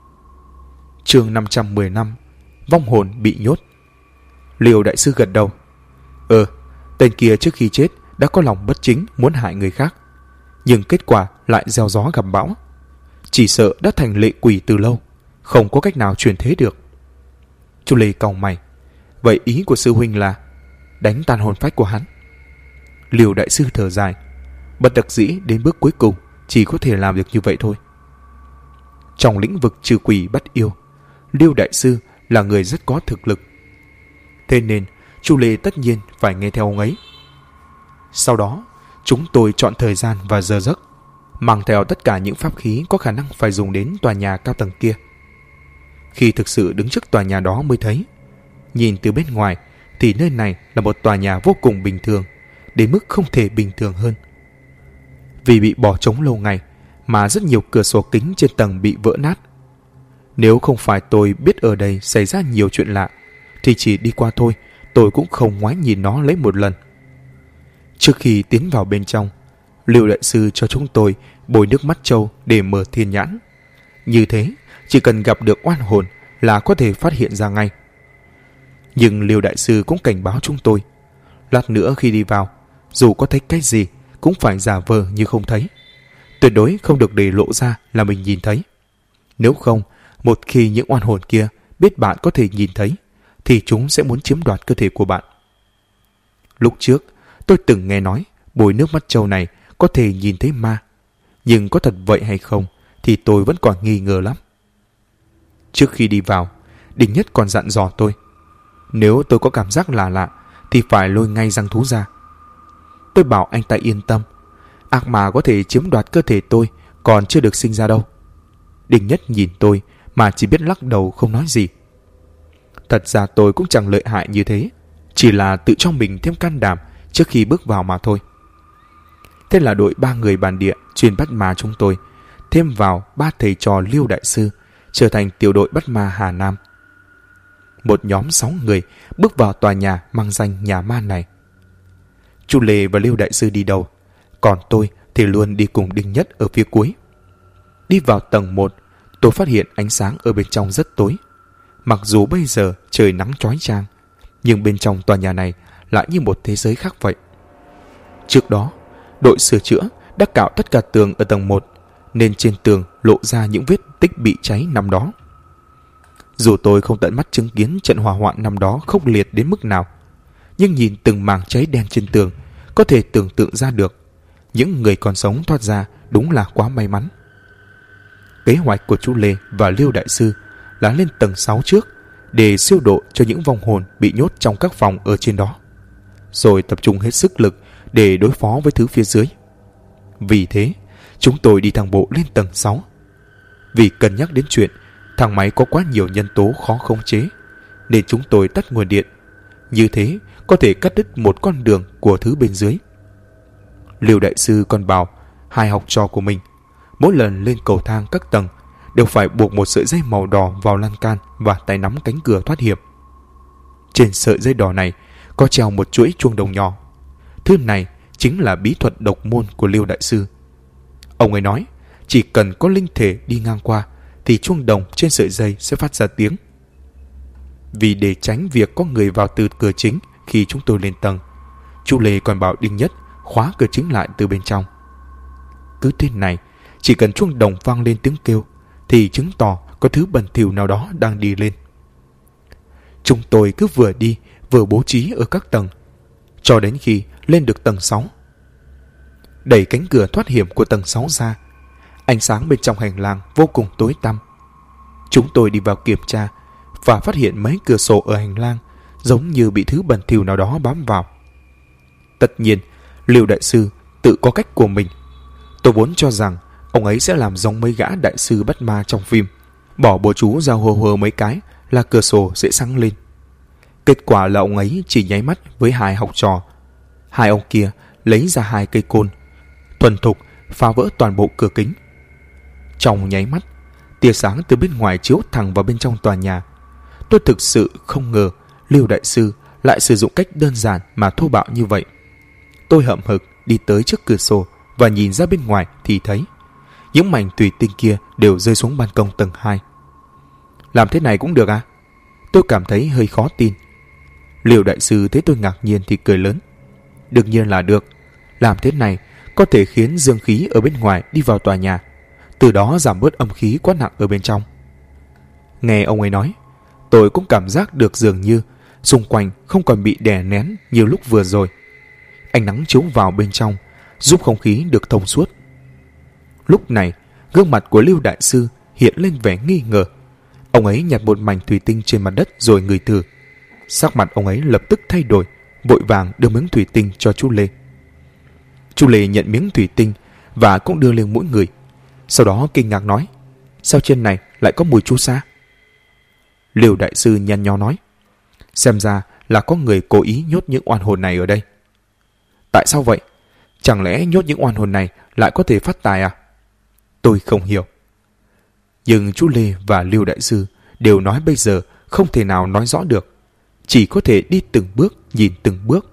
Chương 515: vong hồn bị nhốt. Liêu đại sư gật đầu. Tên kia trước khi chết đã có lòng bất chính muốn hại người khác, nhưng kết quả lại gieo gió gặp bão. Chỉ sợ đã thành lệ quỷ từ lâu, không có cách nào chuyển thế được. Chú Lê cau mày. Vậy ý của sư huynh là đánh tan hồn phách của hắn? Liêu đại sư thở dài. Bất đắc dĩ đến bước cuối cùng, chỉ có thể làm được như vậy thôi. Trong lĩnh vực trừ quỷ bắt yêu, Liêu đại sư là người rất có thực lực. Thế nên chú Lê tất nhiên phải nghe theo ông ấy. Sau đó chúng tôi chọn thời gian và giờ giấc, mang theo tất cả những pháp khí có khả năng phải dùng đến tòa nhà cao tầng kia. Khi thực sự đứng trước tòa nhà đó mới thấy, nhìn từ bên ngoài thì nơi này là một tòa nhà vô cùng bình thường, đến mức không thể bình thường hơn. Vì bị bỏ trống lâu ngày mà rất nhiều cửa sổ kính trên tầng bị vỡ nát. Nếu không phải tôi biết ở đây xảy ra nhiều chuyện lạ, thì chỉ đi qua thôi tôi cũng không ngoái nhìn nó lấy một lần. Trước khi tiến vào bên trong, Liêu đại sư cho chúng tôi bôi nước mắt trâu để mở thiên nhãn. Như thế, chỉ cần gặp được oan hồn là có thể phát hiện ra ngay. Nhưng Liêu đại sư cũng cảnh báo chúng tôi, lát nữa khi đi vào, dù có thấy cái gì cũng phải giả vờ như không thấy. Tuyệt đối không được để lộ ra là mình nhìn thấy. Nếu không, một khi những oan hồn kia biết bạn có thể nhìn thấy, thì chúng sẽ muốn chiếm đoạt cơ thể của bạn. Lúc trước, tôi từng nghe nói bôi nước mắt trâu này có thể nhìn thấy ma. Nhưng có thật vậy hay không thì tôi vẫn còn nghi ngờ lắm. Trước khi đi vào, Đinh Nhất còn dặn dò tôi, nếu tôi có cảm giác lạ lạ thì phải lôi ngay răng thú ra. Tôi bảo anh ta yên tâm, ác ma có thể chiếm đoạt cơ thể tôi còn chưa được sinh ra đâu. Đinh Nhất nhìn tôi mà chỉ biết lắc đầu không nói gì. Thật ra tôi cũng chẳng lợi hại như thế, chỉ là tự cho mình thêm can đảm trước khi bước vào mà thôi. Thế là đội 3 người bản địa chuyên bắt ma chúng tôi thêm vào 3 thầy trò Liêu đại sư, trở thành tiểu đội bắt ma Hà Nam. Một nhóm 6 người bước vào tòa nhà mang danh nhà ma này. Chú Lê và Liêu đại sư đi đầu, còn tôi thì luôn đi cùng Đinh Nhất ở phía cuối. Đi vào tầng 1, tôi phát hiện ánh sáng ở bên trong rất tối. Mặc dù bây giờ trời nắng chói chang, nhưng bên trong tòa nhà này lại như một thế giới khác vậy. Trước đó, đội sửa chữa đã cạo tất cả tường ở tầng 1, nên trên tường lộ ra những vết tích bị cháy năm đó. Dù tôi không tận mắt chứng kiến trận hỏa hoạn năm đó khốc liệt đến mức nào, nhưng nhìn từng mảng cháy đen trên tường, có thể tưởng tượng ra được những người còn sống thoát ra đúng là quá may mắn. Kế hoạch của chú Lê và Liêu đại sư là lên tầng 6 trước, để siêu độ cho những vong hồn bị nhốt trong các phòng ở trên đó, rồi tập trung hết sức lực để đối phó với thứ phía dưới. Vì thế, chúng tôi đi thang bộ lên tầng 6. Vì cân nhắc đến chuyện thang máy có quá nhiều nhân tố khó khống chế, nên chúng tôi tắt nguồn điện. Như thế có thể cắt đứt một con đường của thứ bên dưới. Lưu đại sư còn bảo hai học trò của mình mỗi lần lên cầu thang các tầng đều phải buộc một sợi dây màu đỏ vào lan can và tay nắm cánh cửa thoát hiểm. Trên sợi dây đỏ này có treo một chuỗi chuông đồng nhỏ. Thứ này chính là bí thuật độc môn của Lưu đại sư. Ông ấy nói chỉ cần có linh thể đi ngang qua thì chuông đồng trên sợi dây sẽ phát ra tiếng. Vì để tránh việc có người vào từ cửa chính khi chúng tôi lên tầng, chú Lê còn bảo Đinh Nhất khóa cửa chính lại từ bên trong. Cứ thế này, chỉ cần chuông đồng vang lên tiếng kêu thì chứng tỏ có thứ bẩn thỉu nào đó đang đi lên. Chúng tôi cứ vừa đi vừa bố trí ở các tầng cho đến khi lên được tầng 6. Đẩy cánh cửa thoát hiểm của tầng 6 ra, ánh sáng bên trong hành lang vô cùng tối tăm. Chúng tôi đi vào kiểm tra và phát hiện mấy cửa sổ ở hành lang giống như bị thứ bẩn thỉu nào đó bám vào. Tất nhiên, Lưu đại sư tự có cách của mình. Tôi vốn cho rằng ông ấy sẽ làm giống mấy gã đại sư bắt ma trong phim, bỏ bùa chú ra hô hô mấy cái là cửa sổ sẽ sáng lên. Kết quả là ông ấy chỉ nháy mắt với hai học trò. Hai ông kia lấy ra hai cây côn, thuần thục phá vỡ toàn bộ cửa kính. Trong nháy mắt, tia sáng từ bên ngoài chiếu thẳng vào bên trong tòa nhà. Tôi thực sự không ngờ Lưu đại sư lại sử dụng cách đơn giản mà thô bạo như vậy. Tôi hậm hực đi tới trước cửa sổ và nhìn ra bên ngoài thì thấy những mảnh thủy tinh kia đều rơi xuống ban công tầng 2. Làm thế này cũng được à? Tôi cảm thấy hơi khó tin. Lưu đại sư thấy tôi ngạc nhiên thì cười lớn. Đương nhiên là được. Làm thế này có thể khiến dương khí ở bên ngoài đi vào tòa nhà, từ đó giảm bớt âm khí quá nặng ở bên trong. Nghe ông ấy nói, tôi cũng cảm giác được dường như xung quanh không còn bị đè nén như lúc vừa rồi. Ánh nắng chiếu vào bên trong giúp không khí được thông suốt. Lúc này, gương mặt của Lưu đại sư hiện lên vẻ nghi ngờ. Ông ấy nhặt một mảnh thủy tinh trên mặt đất rồi ngửi thử. Sắc mặt ông ấy lập tức thay đổi, vội vàng đưa miếng thủy tinh cho chú Lê. Chú Lê nhận miếng thủy tinh và cũng đưa lên mũi người. Sau đó kinh ngạc nói: sao trên này lại có mùi chu sa? Lưu đại sư nhăn nhó nói: xem ra là có người cố ý nhốt những oan hồn này ở đây. Tại sao vậy? Chẳng lẽ nhốt những oan hồn này lại có thể phát tài à? Tôi không hiểu. Nhưng chú Lê và Lưu đại sư đều nói bây giờ không thể nào nói rõ được, chỉ có thể đi từng bước nhìn từng bước.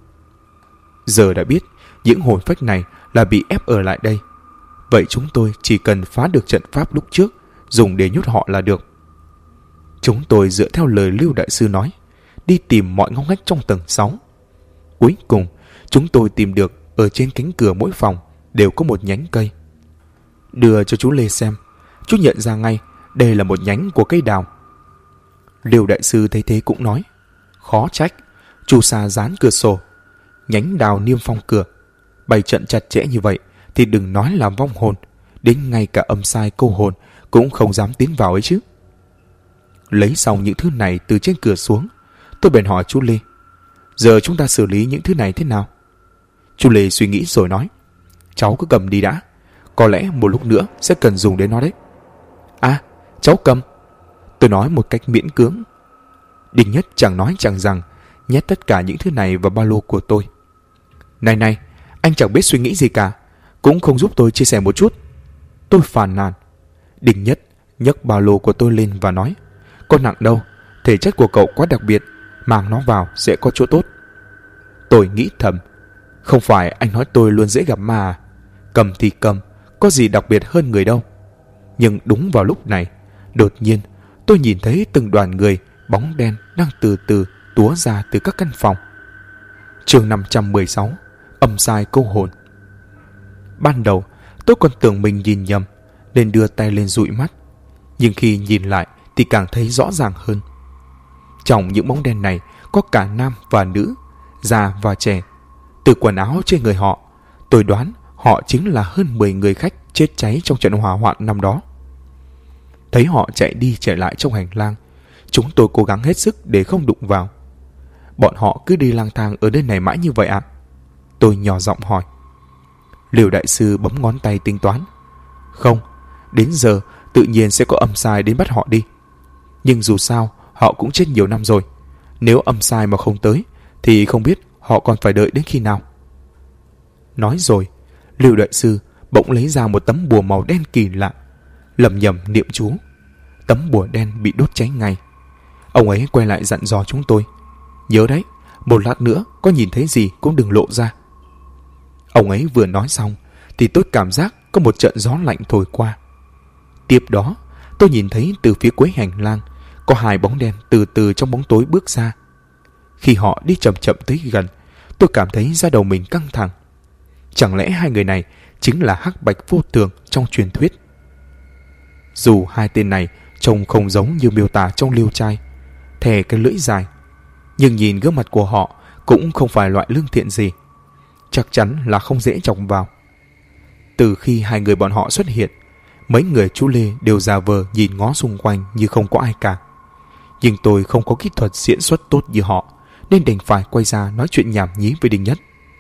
Giờ đã biết những hồn phách này là bị ép ở lại đây, vậy chúng tôi chỉ cần phá được trận pháp lúc trước dùng để nhốt họ là được. Chúng tôi dựa theo lời Lưu đại sư nói, đi tìm mọi ngóc ngách trong tầng 6. Cuối cùng chúng tôi tìm được ở trên cánh cửa mỗi phòng đều có một nhánh cây. Đưa cho chú Lê xem, chú nhận ra ngay đây là một nhánh của cây đào. Lưu đại sư thấy thế cũng nói: khó trách chu sa dán cửa sổ, nhánh đào niêm phong cửa. Bày trận chặt chẽ như vậy thì đừng nói là vong hồn, đến ngay cả âm sai câu hồn cũng không dám tiến vào ấy chứ. Lấy xong những thứ này từ trên cửa xuống, tôi bèn hỏi chú Lê: giờ chúng ta xử lý những thứ này thế nào? Chú Lê suy nghĩ rồi nói: cháu cứ cầm đi đã, có lẽ một lúc nữa sẽ cần dùng đến nó đấy. À, cháu cầm. Tôi nói một cách miễn cưỡng. Đinh Nhất chẳng nói chẳng rằng nhét tất cả những thứ này vào ba lô của tôi. Này này, anh chẳng biết suy nghĩ gì cả, cũng không giúp tôi chia sẻ một chút. Tôi phàn nàn. Đinh Nhất nhấc ba lô của tôi lên và nói: có nặng đâu, thể chất của cậu quá đặc biệt, mang nó vào sẽ có chỗ tốt. Tôi nghĩ thầm, không phải anh nói tôi luôn dễ gặp ma à? Cầm thì cầm, có gì đặc biệt hơn người đâu. Nhưng đúng vào lúc này, đột nhiên tôi nhìn thấy từng đoàn người bóng đen đang từ từ túa ra từ các căn phòng. Chương 516, âm sai câu hồn. Ban đầu tôi còn tưởng mình nhìn nhầm nên đưa tay lên dụi mắt, nhưng khi nhìn lại thì càng thấy rõ ràng hơn. Trong những bóng đen này có cả nam và nữ, già và trẻ. Từ quần áo trên người họ, tôi đoán họ chính là hơn 10 người khách chết cháy trong trận hỏa hoạn năm đó. Thấy họ chạy đi chạy lại trong hành lang, Chúng tôi cố gắng hết sức để không đụng vào. Bọn họ cứ đi lang thang ở nơi này mãi như vậy ạ? Tôi nhỏ giọng hỏi. Liều đại sư bấm ngón tay tính toán. Không, đến giờ tự nhiên sẽ có âm sai đến bắt họ đi. Nhưng dù sao họ cũng chết nhiều năm rồi. Nếu âm sai mà không tới thì không biết họ còn phải đợi đến khi nào. Nói rồi, Liều đại sư bỗng lấy ra một tấm bùa màu đen kỳ lạ, lẩm nhẩm niệm chú. Tấm bùa đen bị đốt cháy ngay. Ông ấy quay lại dặn dò chúng tôi. Nhớ đấy, một lát nữa có nhìn thấy gì cũng đừng lộ ra. Ông ấy vừa nói xong thì tôi cảm giác có một trận gió lạnh thổi qua. Tiếp đó, tôi nhìn thấy từ phía cuối hành lang có hai bóng đen từ từ trong bóng tối bước ra. Khi họ đi chậm chậm tới gần, tôi cảm thấy da đầu mình căng thẳng. Chẳng lẽ hai người này chính là Hắc Bạch Vô Thường trong truyền thuyết? Dù hai tên này trông không giống như miêu tả trong Liêu Trai, thè cái lưỡi dài, nhưng nhìn gương mặt của họ cũng không phải loại lương thiện gì. Chắc chắn là không dễ chọc vào. Từ khi hai người bọn họ xuất hiện, mấy người chú Lê đều giả vờ nhìn ngó xung quanh như không có ai cả. Nhưng tôi không có kỹ thuật diễn xuất tốt như họ, nên đành phải quay ra nói chuyện nhảm nhí với Đinh Nhất.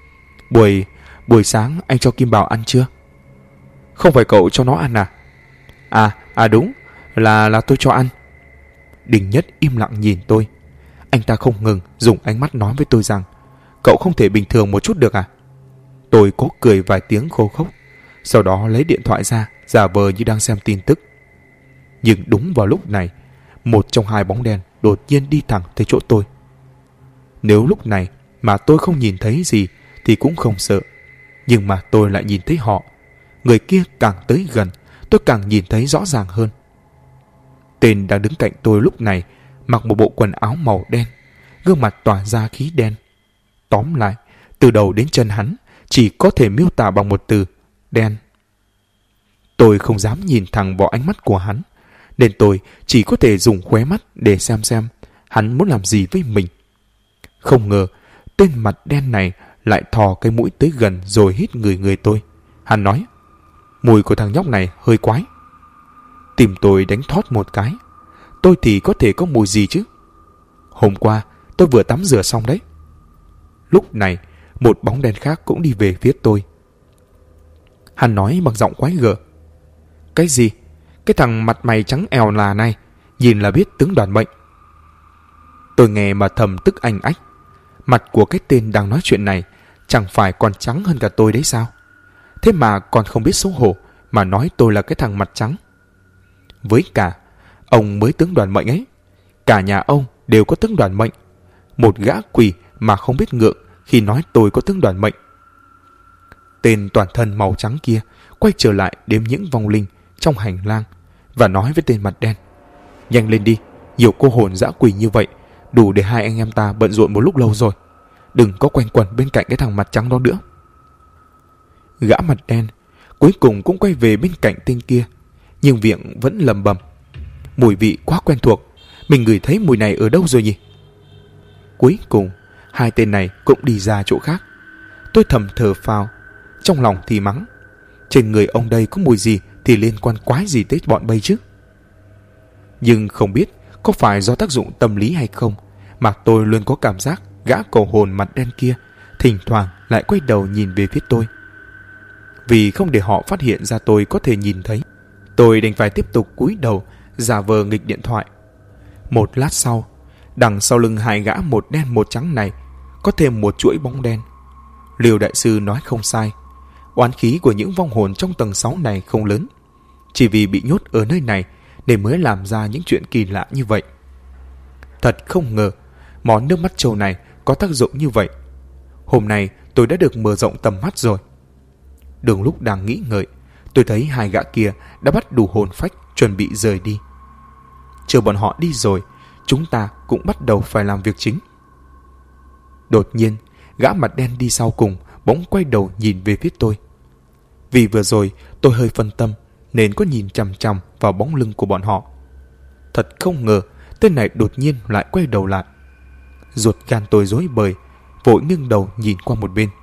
Buổi sáng anh cho Kim Bảo ăn chưa? Không phải cậu cho nó ăn à? Đúng, là tôi cho ăn. Đinh Nhất im lặng nhìn tôi. Anh ta không ngừng dùng ánh mắt nói với tôi rằng cậu không thể bình thường một chút được à? Tôi cố cười vài tiếng khô khốc, sau đó lấy điện thoại ra giả vờ như đang xem tin tức. Nhưng đúng vào lúc này, một trong hai bóng đen đột nhiên đi thẳng tới chỗ tôi. Nếu lúc này mà tôi không nhìn thấy gì thì cũng không sợ, nhưng mà tôi lại nhìn thấy họ. Người kia càng tới gần, tôi càng nhìn thấy rõ ràng hơn. Tên đang đứng cạnh tôi lúc này mặc một bộ quần áo màu đen, gương mặt tỏa ra khí đen. Tóm lại, từ đầu đến chân hắn chỉ có thể miêu tả bằng một từ: đen. Tôi không dám nhìn thẳng vào ánh mắt của hắn, nên tôi chỉ có thể dùng khóe mắt để xem hắn muốn làm gì với mình. Không ngờ tên mặt đen này lại thò cái mũi tới gần rồi hít người tôi. Hắn nói: mùi của thằng nhóc này hơi quái. Tim tôi đánh thót một cái. Tôi thì có thể có mùi gì chứ? Hôm qua tôi vừa tắm rửa xong đấy. Lúc này một bóng đen khác cũng đi về phía tôi. Hắn nói bằng giọng quái gở: cái gì? Cái thằng mặt mày trắng èo là này, nhìn là biết tướng Đoàn Mệnh. Tôi nghe mà thầm tức anh ách. Mặt của cái tên đang nói chuyện này chẳng phải còn trắng hơn cả tôi đấy sao? Thế mà còn không biết xấu hổ mà nói tôi là cái thằng mặt trắng. Với cả ông mới tướng Đoàn Mệnh ấy, cả nhà ông đều có tướng Đoàn Mệnh. Một gã quỷ mà không biết ngượng khi nói tôi có tướng Đoàn Mệnh. Tên toàn thân màu trắng kia quay trở lại đếm những vong linh trong hành lang và nói với tên mặt đen: nhanh lên đi, nhiều cô hồn dã quỷ như vậy đủ để hai anh em ta bận rộn một lúc lâu rồi. Đừng có quanh quẩn bên cạnh cái thằng mặt trắng đó nữa. Gã mặt đen cuối cùng cũng quay về bên cạnh tên kia, nhưng miệng vẫn lẩm bẩm: mùi vị quá quen thuộc, mình ngửi thấy mùi này ở đâu rồi nhỉ? Cuối cùng hai tên này cũng đi ra chỗ khác. Tôi thầm thở phào, trong lòng thì mắng: trên người ông đây có mùi gì thì liên quan quái gì tới bọn bây chứ? Nhưng không biết có phải do tác dụng tâm lý hay không mà tôi luôn có cảm giác gã cầu hồn mặt đen kia thỉnh thoảng lại quay đầu nhìn về phía tôi. Vì không để họ phát hiện ra tôi có thể nhìn thấy, tôi đành phải tiếp tục cúi đầu giả vờ nghịch điện thoại. Một lát sau, đằng sau lưng hai gã một đen một trắng này có thêm một chuỗi bóng đen. Liêu đại sư nói không sai, oán khí của những vong hồn trong tầng 6 này không lớn. Chỉ vì bị nhốt ở nơi này nên mới làm ra những chuyện kỳ lạ như vậy. Thật không ngờ món nước mắt trâu này có tác dụng như vậy. Hôm nay tôi đã được mở rộng tầm mắt rồi. Đường lúc đang nghĩ ngợi, tôi thấy hai gã kia đã bắt đủ hồn phách chuẩn bị rời đi. Chờ bọn họ đi rồi, chúng ta cũng bắt đầu phải làm việc chính. Đột nhiên, gã mặt đen đi sau cùng bỗng quay đầu nhìn về phía tôi. Vì vừa rồi tôi hơi phân tâm nên có nhìn chằm chằm vào bóng lưng của bọn họ. Thật không ngờ tên này đột nhiên lại quay đầu lại. Ruột gan tôi rối bời, vội nghiêng đầu nhìn qua một bên.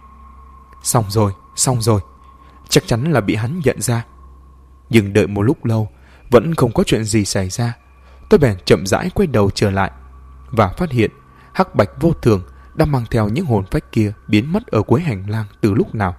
Xong rồi, chắc chắn là bị hắn nhận ra. Nhưng đợi một lúc lâu vẫn không có chuyện gì xảy ra. Tôi bèn chậm rãi quay đầu trở lại và phát hiện hắc bạch vô thường đã mang theo những hồn phách kia biến mất ở cuối hành lang từ lúc nào.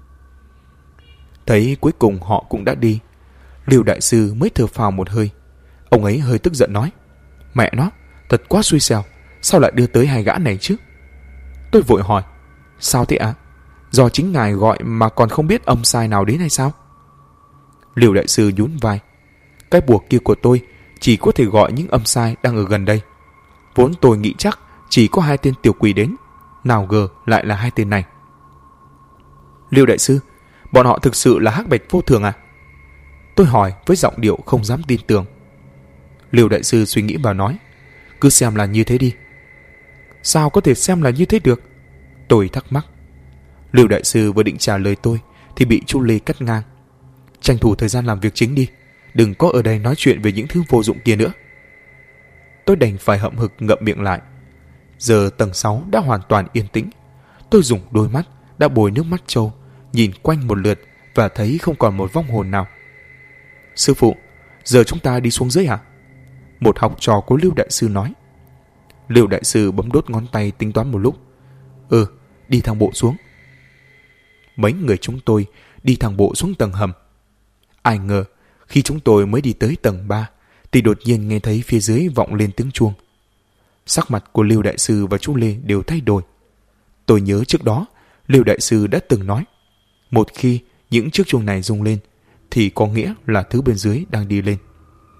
Thấy cuối cùng họ cũng đã đi, Lưu đại sư mới thở phào một hơi. Ông ấy hơi tức giận nói: "Mẹ nó, thật quá xui xẻo, sao lại đưa tới hai gã này chứ?" Tôi vội hỏi: "Sao thế ạ? Do chính ngài gọi mà còn không biết âm sai nào đến hay sao?" Lưu đại sư nhún vai: "Cái bùa kia của tôi chỉ có thể gọi những âm sai đang ở gần đây. Vốn tôi nghĩ chắc chỉ có 2 tên tiểu quỷ đến, nào ngờ lại là 2 tên này." "Lưu đại sư, bọn họ thực sự là hắc bạch vô thường à?" Tôi hỏi với giọng điệu không dám tin tưởng. Lưu đại sư suy nghĩ và nói: "Cứ xem là như thế đi." "Sao có thể xem là như thế được?" Tôi thắc mắc. Lưu đại sư vừa định trả lời tôi thì bị Chu Lê cắt ngang: "Tranh thủ thời gian làm việc chính đi, đừng có ở đây nói chuyện về những thứ vô dụng kia nữa." Tôi đành phải hậm hực ngậm miệng lại. Giờ tầng 6 đã hoàn toàn yên tĩnh. Tôi dùng đôi mắt đã bồi nước mắt trâu nhìn quanh một lượt và thấy không còn một vong hồn nào. "Sư phụ, giờ chúng ta đi xuống dưới hả?" Một học trò của Lưu đại sư nói. Lưu đại sư bấm đốt ngón tay tính toán một lúc. Đi thang bộ xuống." Mấy người chúng tôi đi thang bộ xuống tầng hầm. Ai ngờ khi chúng tôi mới đi tới tầng 3 thì đột nhiên nghe thấy phía dưới vọng lên tiếng chuông. Sắc mặt của Lưu đại sư và chú Lê đều thay đổi. Tôi nhớ trước đó Lưu đại sư đã từng nói, một khi những chiếc chuông này rung lên thì có nghĩa là thứ bên dưới đang đi lên.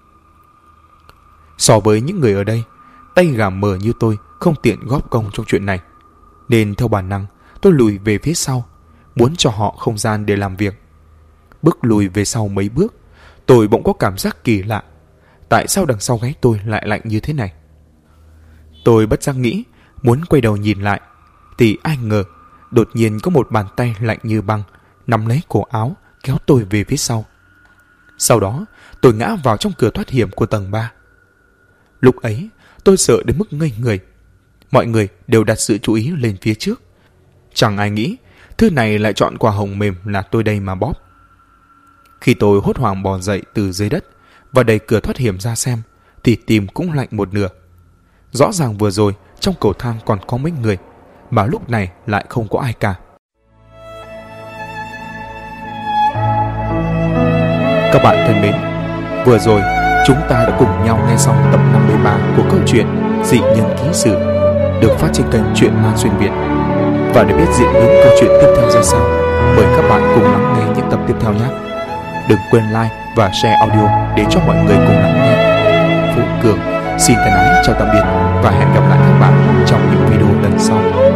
So với những người ở đây, tay gà mờ như tôi không tiện góp công trong chuyện này, nên theo bản năng tôi lùi về phía sau, muốn cho họ không gian để làm việc. Bước lùi về sau mấy bước, tôi bỗng có cảm giác kỳ lạ. Tại sao đằng sau gáy tôi lại lạnh như thế này? Tôi bất giác nghĩ muốn quay đầu nhìn lại, thì ai ngờ đột nhiên có một bàn tay lạnh như băng nắm lấy cổ áo kéo tôi về phía sau. Sau đó tôi ngã vào trong cửa thoát hiểm của tầng 3. Lúc ấy tôi sợ đến mức ngây người. Mọi người đều đặt sự chú ý lên phía trước. Chẳng ai nghĩ thứ này lại chọn quả hồng mềm là tôi đây mà bóp. Khi tôi hốt hoảng bò dậy từ dưới đất và đẩy cửa thoát hiểm ra xem, thì tim cũng lạnh một nửa. Rõ ràng vừa rồi trong cầu thang còn có mấy người, mà lúc này lại không có ai cả. Các bạn thân mến, vừa rồi chúng ta đã cùng nhau nghe xong tập 53 của câu chuyện Dị Nhân Ký Sử được phát trên kênh Truyện Ma Xuyên Việt. Và để biết diễn biến câu chuyện tiếp theo ra sao, mời các bạn cùng lắng nghe những tập tiếp theo nhé. Đừng quên like và share audio để cho mọi người cùng lắng nghe. Phú Cường xin thân ái chào tạm biệt và hẹn gặp lại các bạn trong những video lần sau.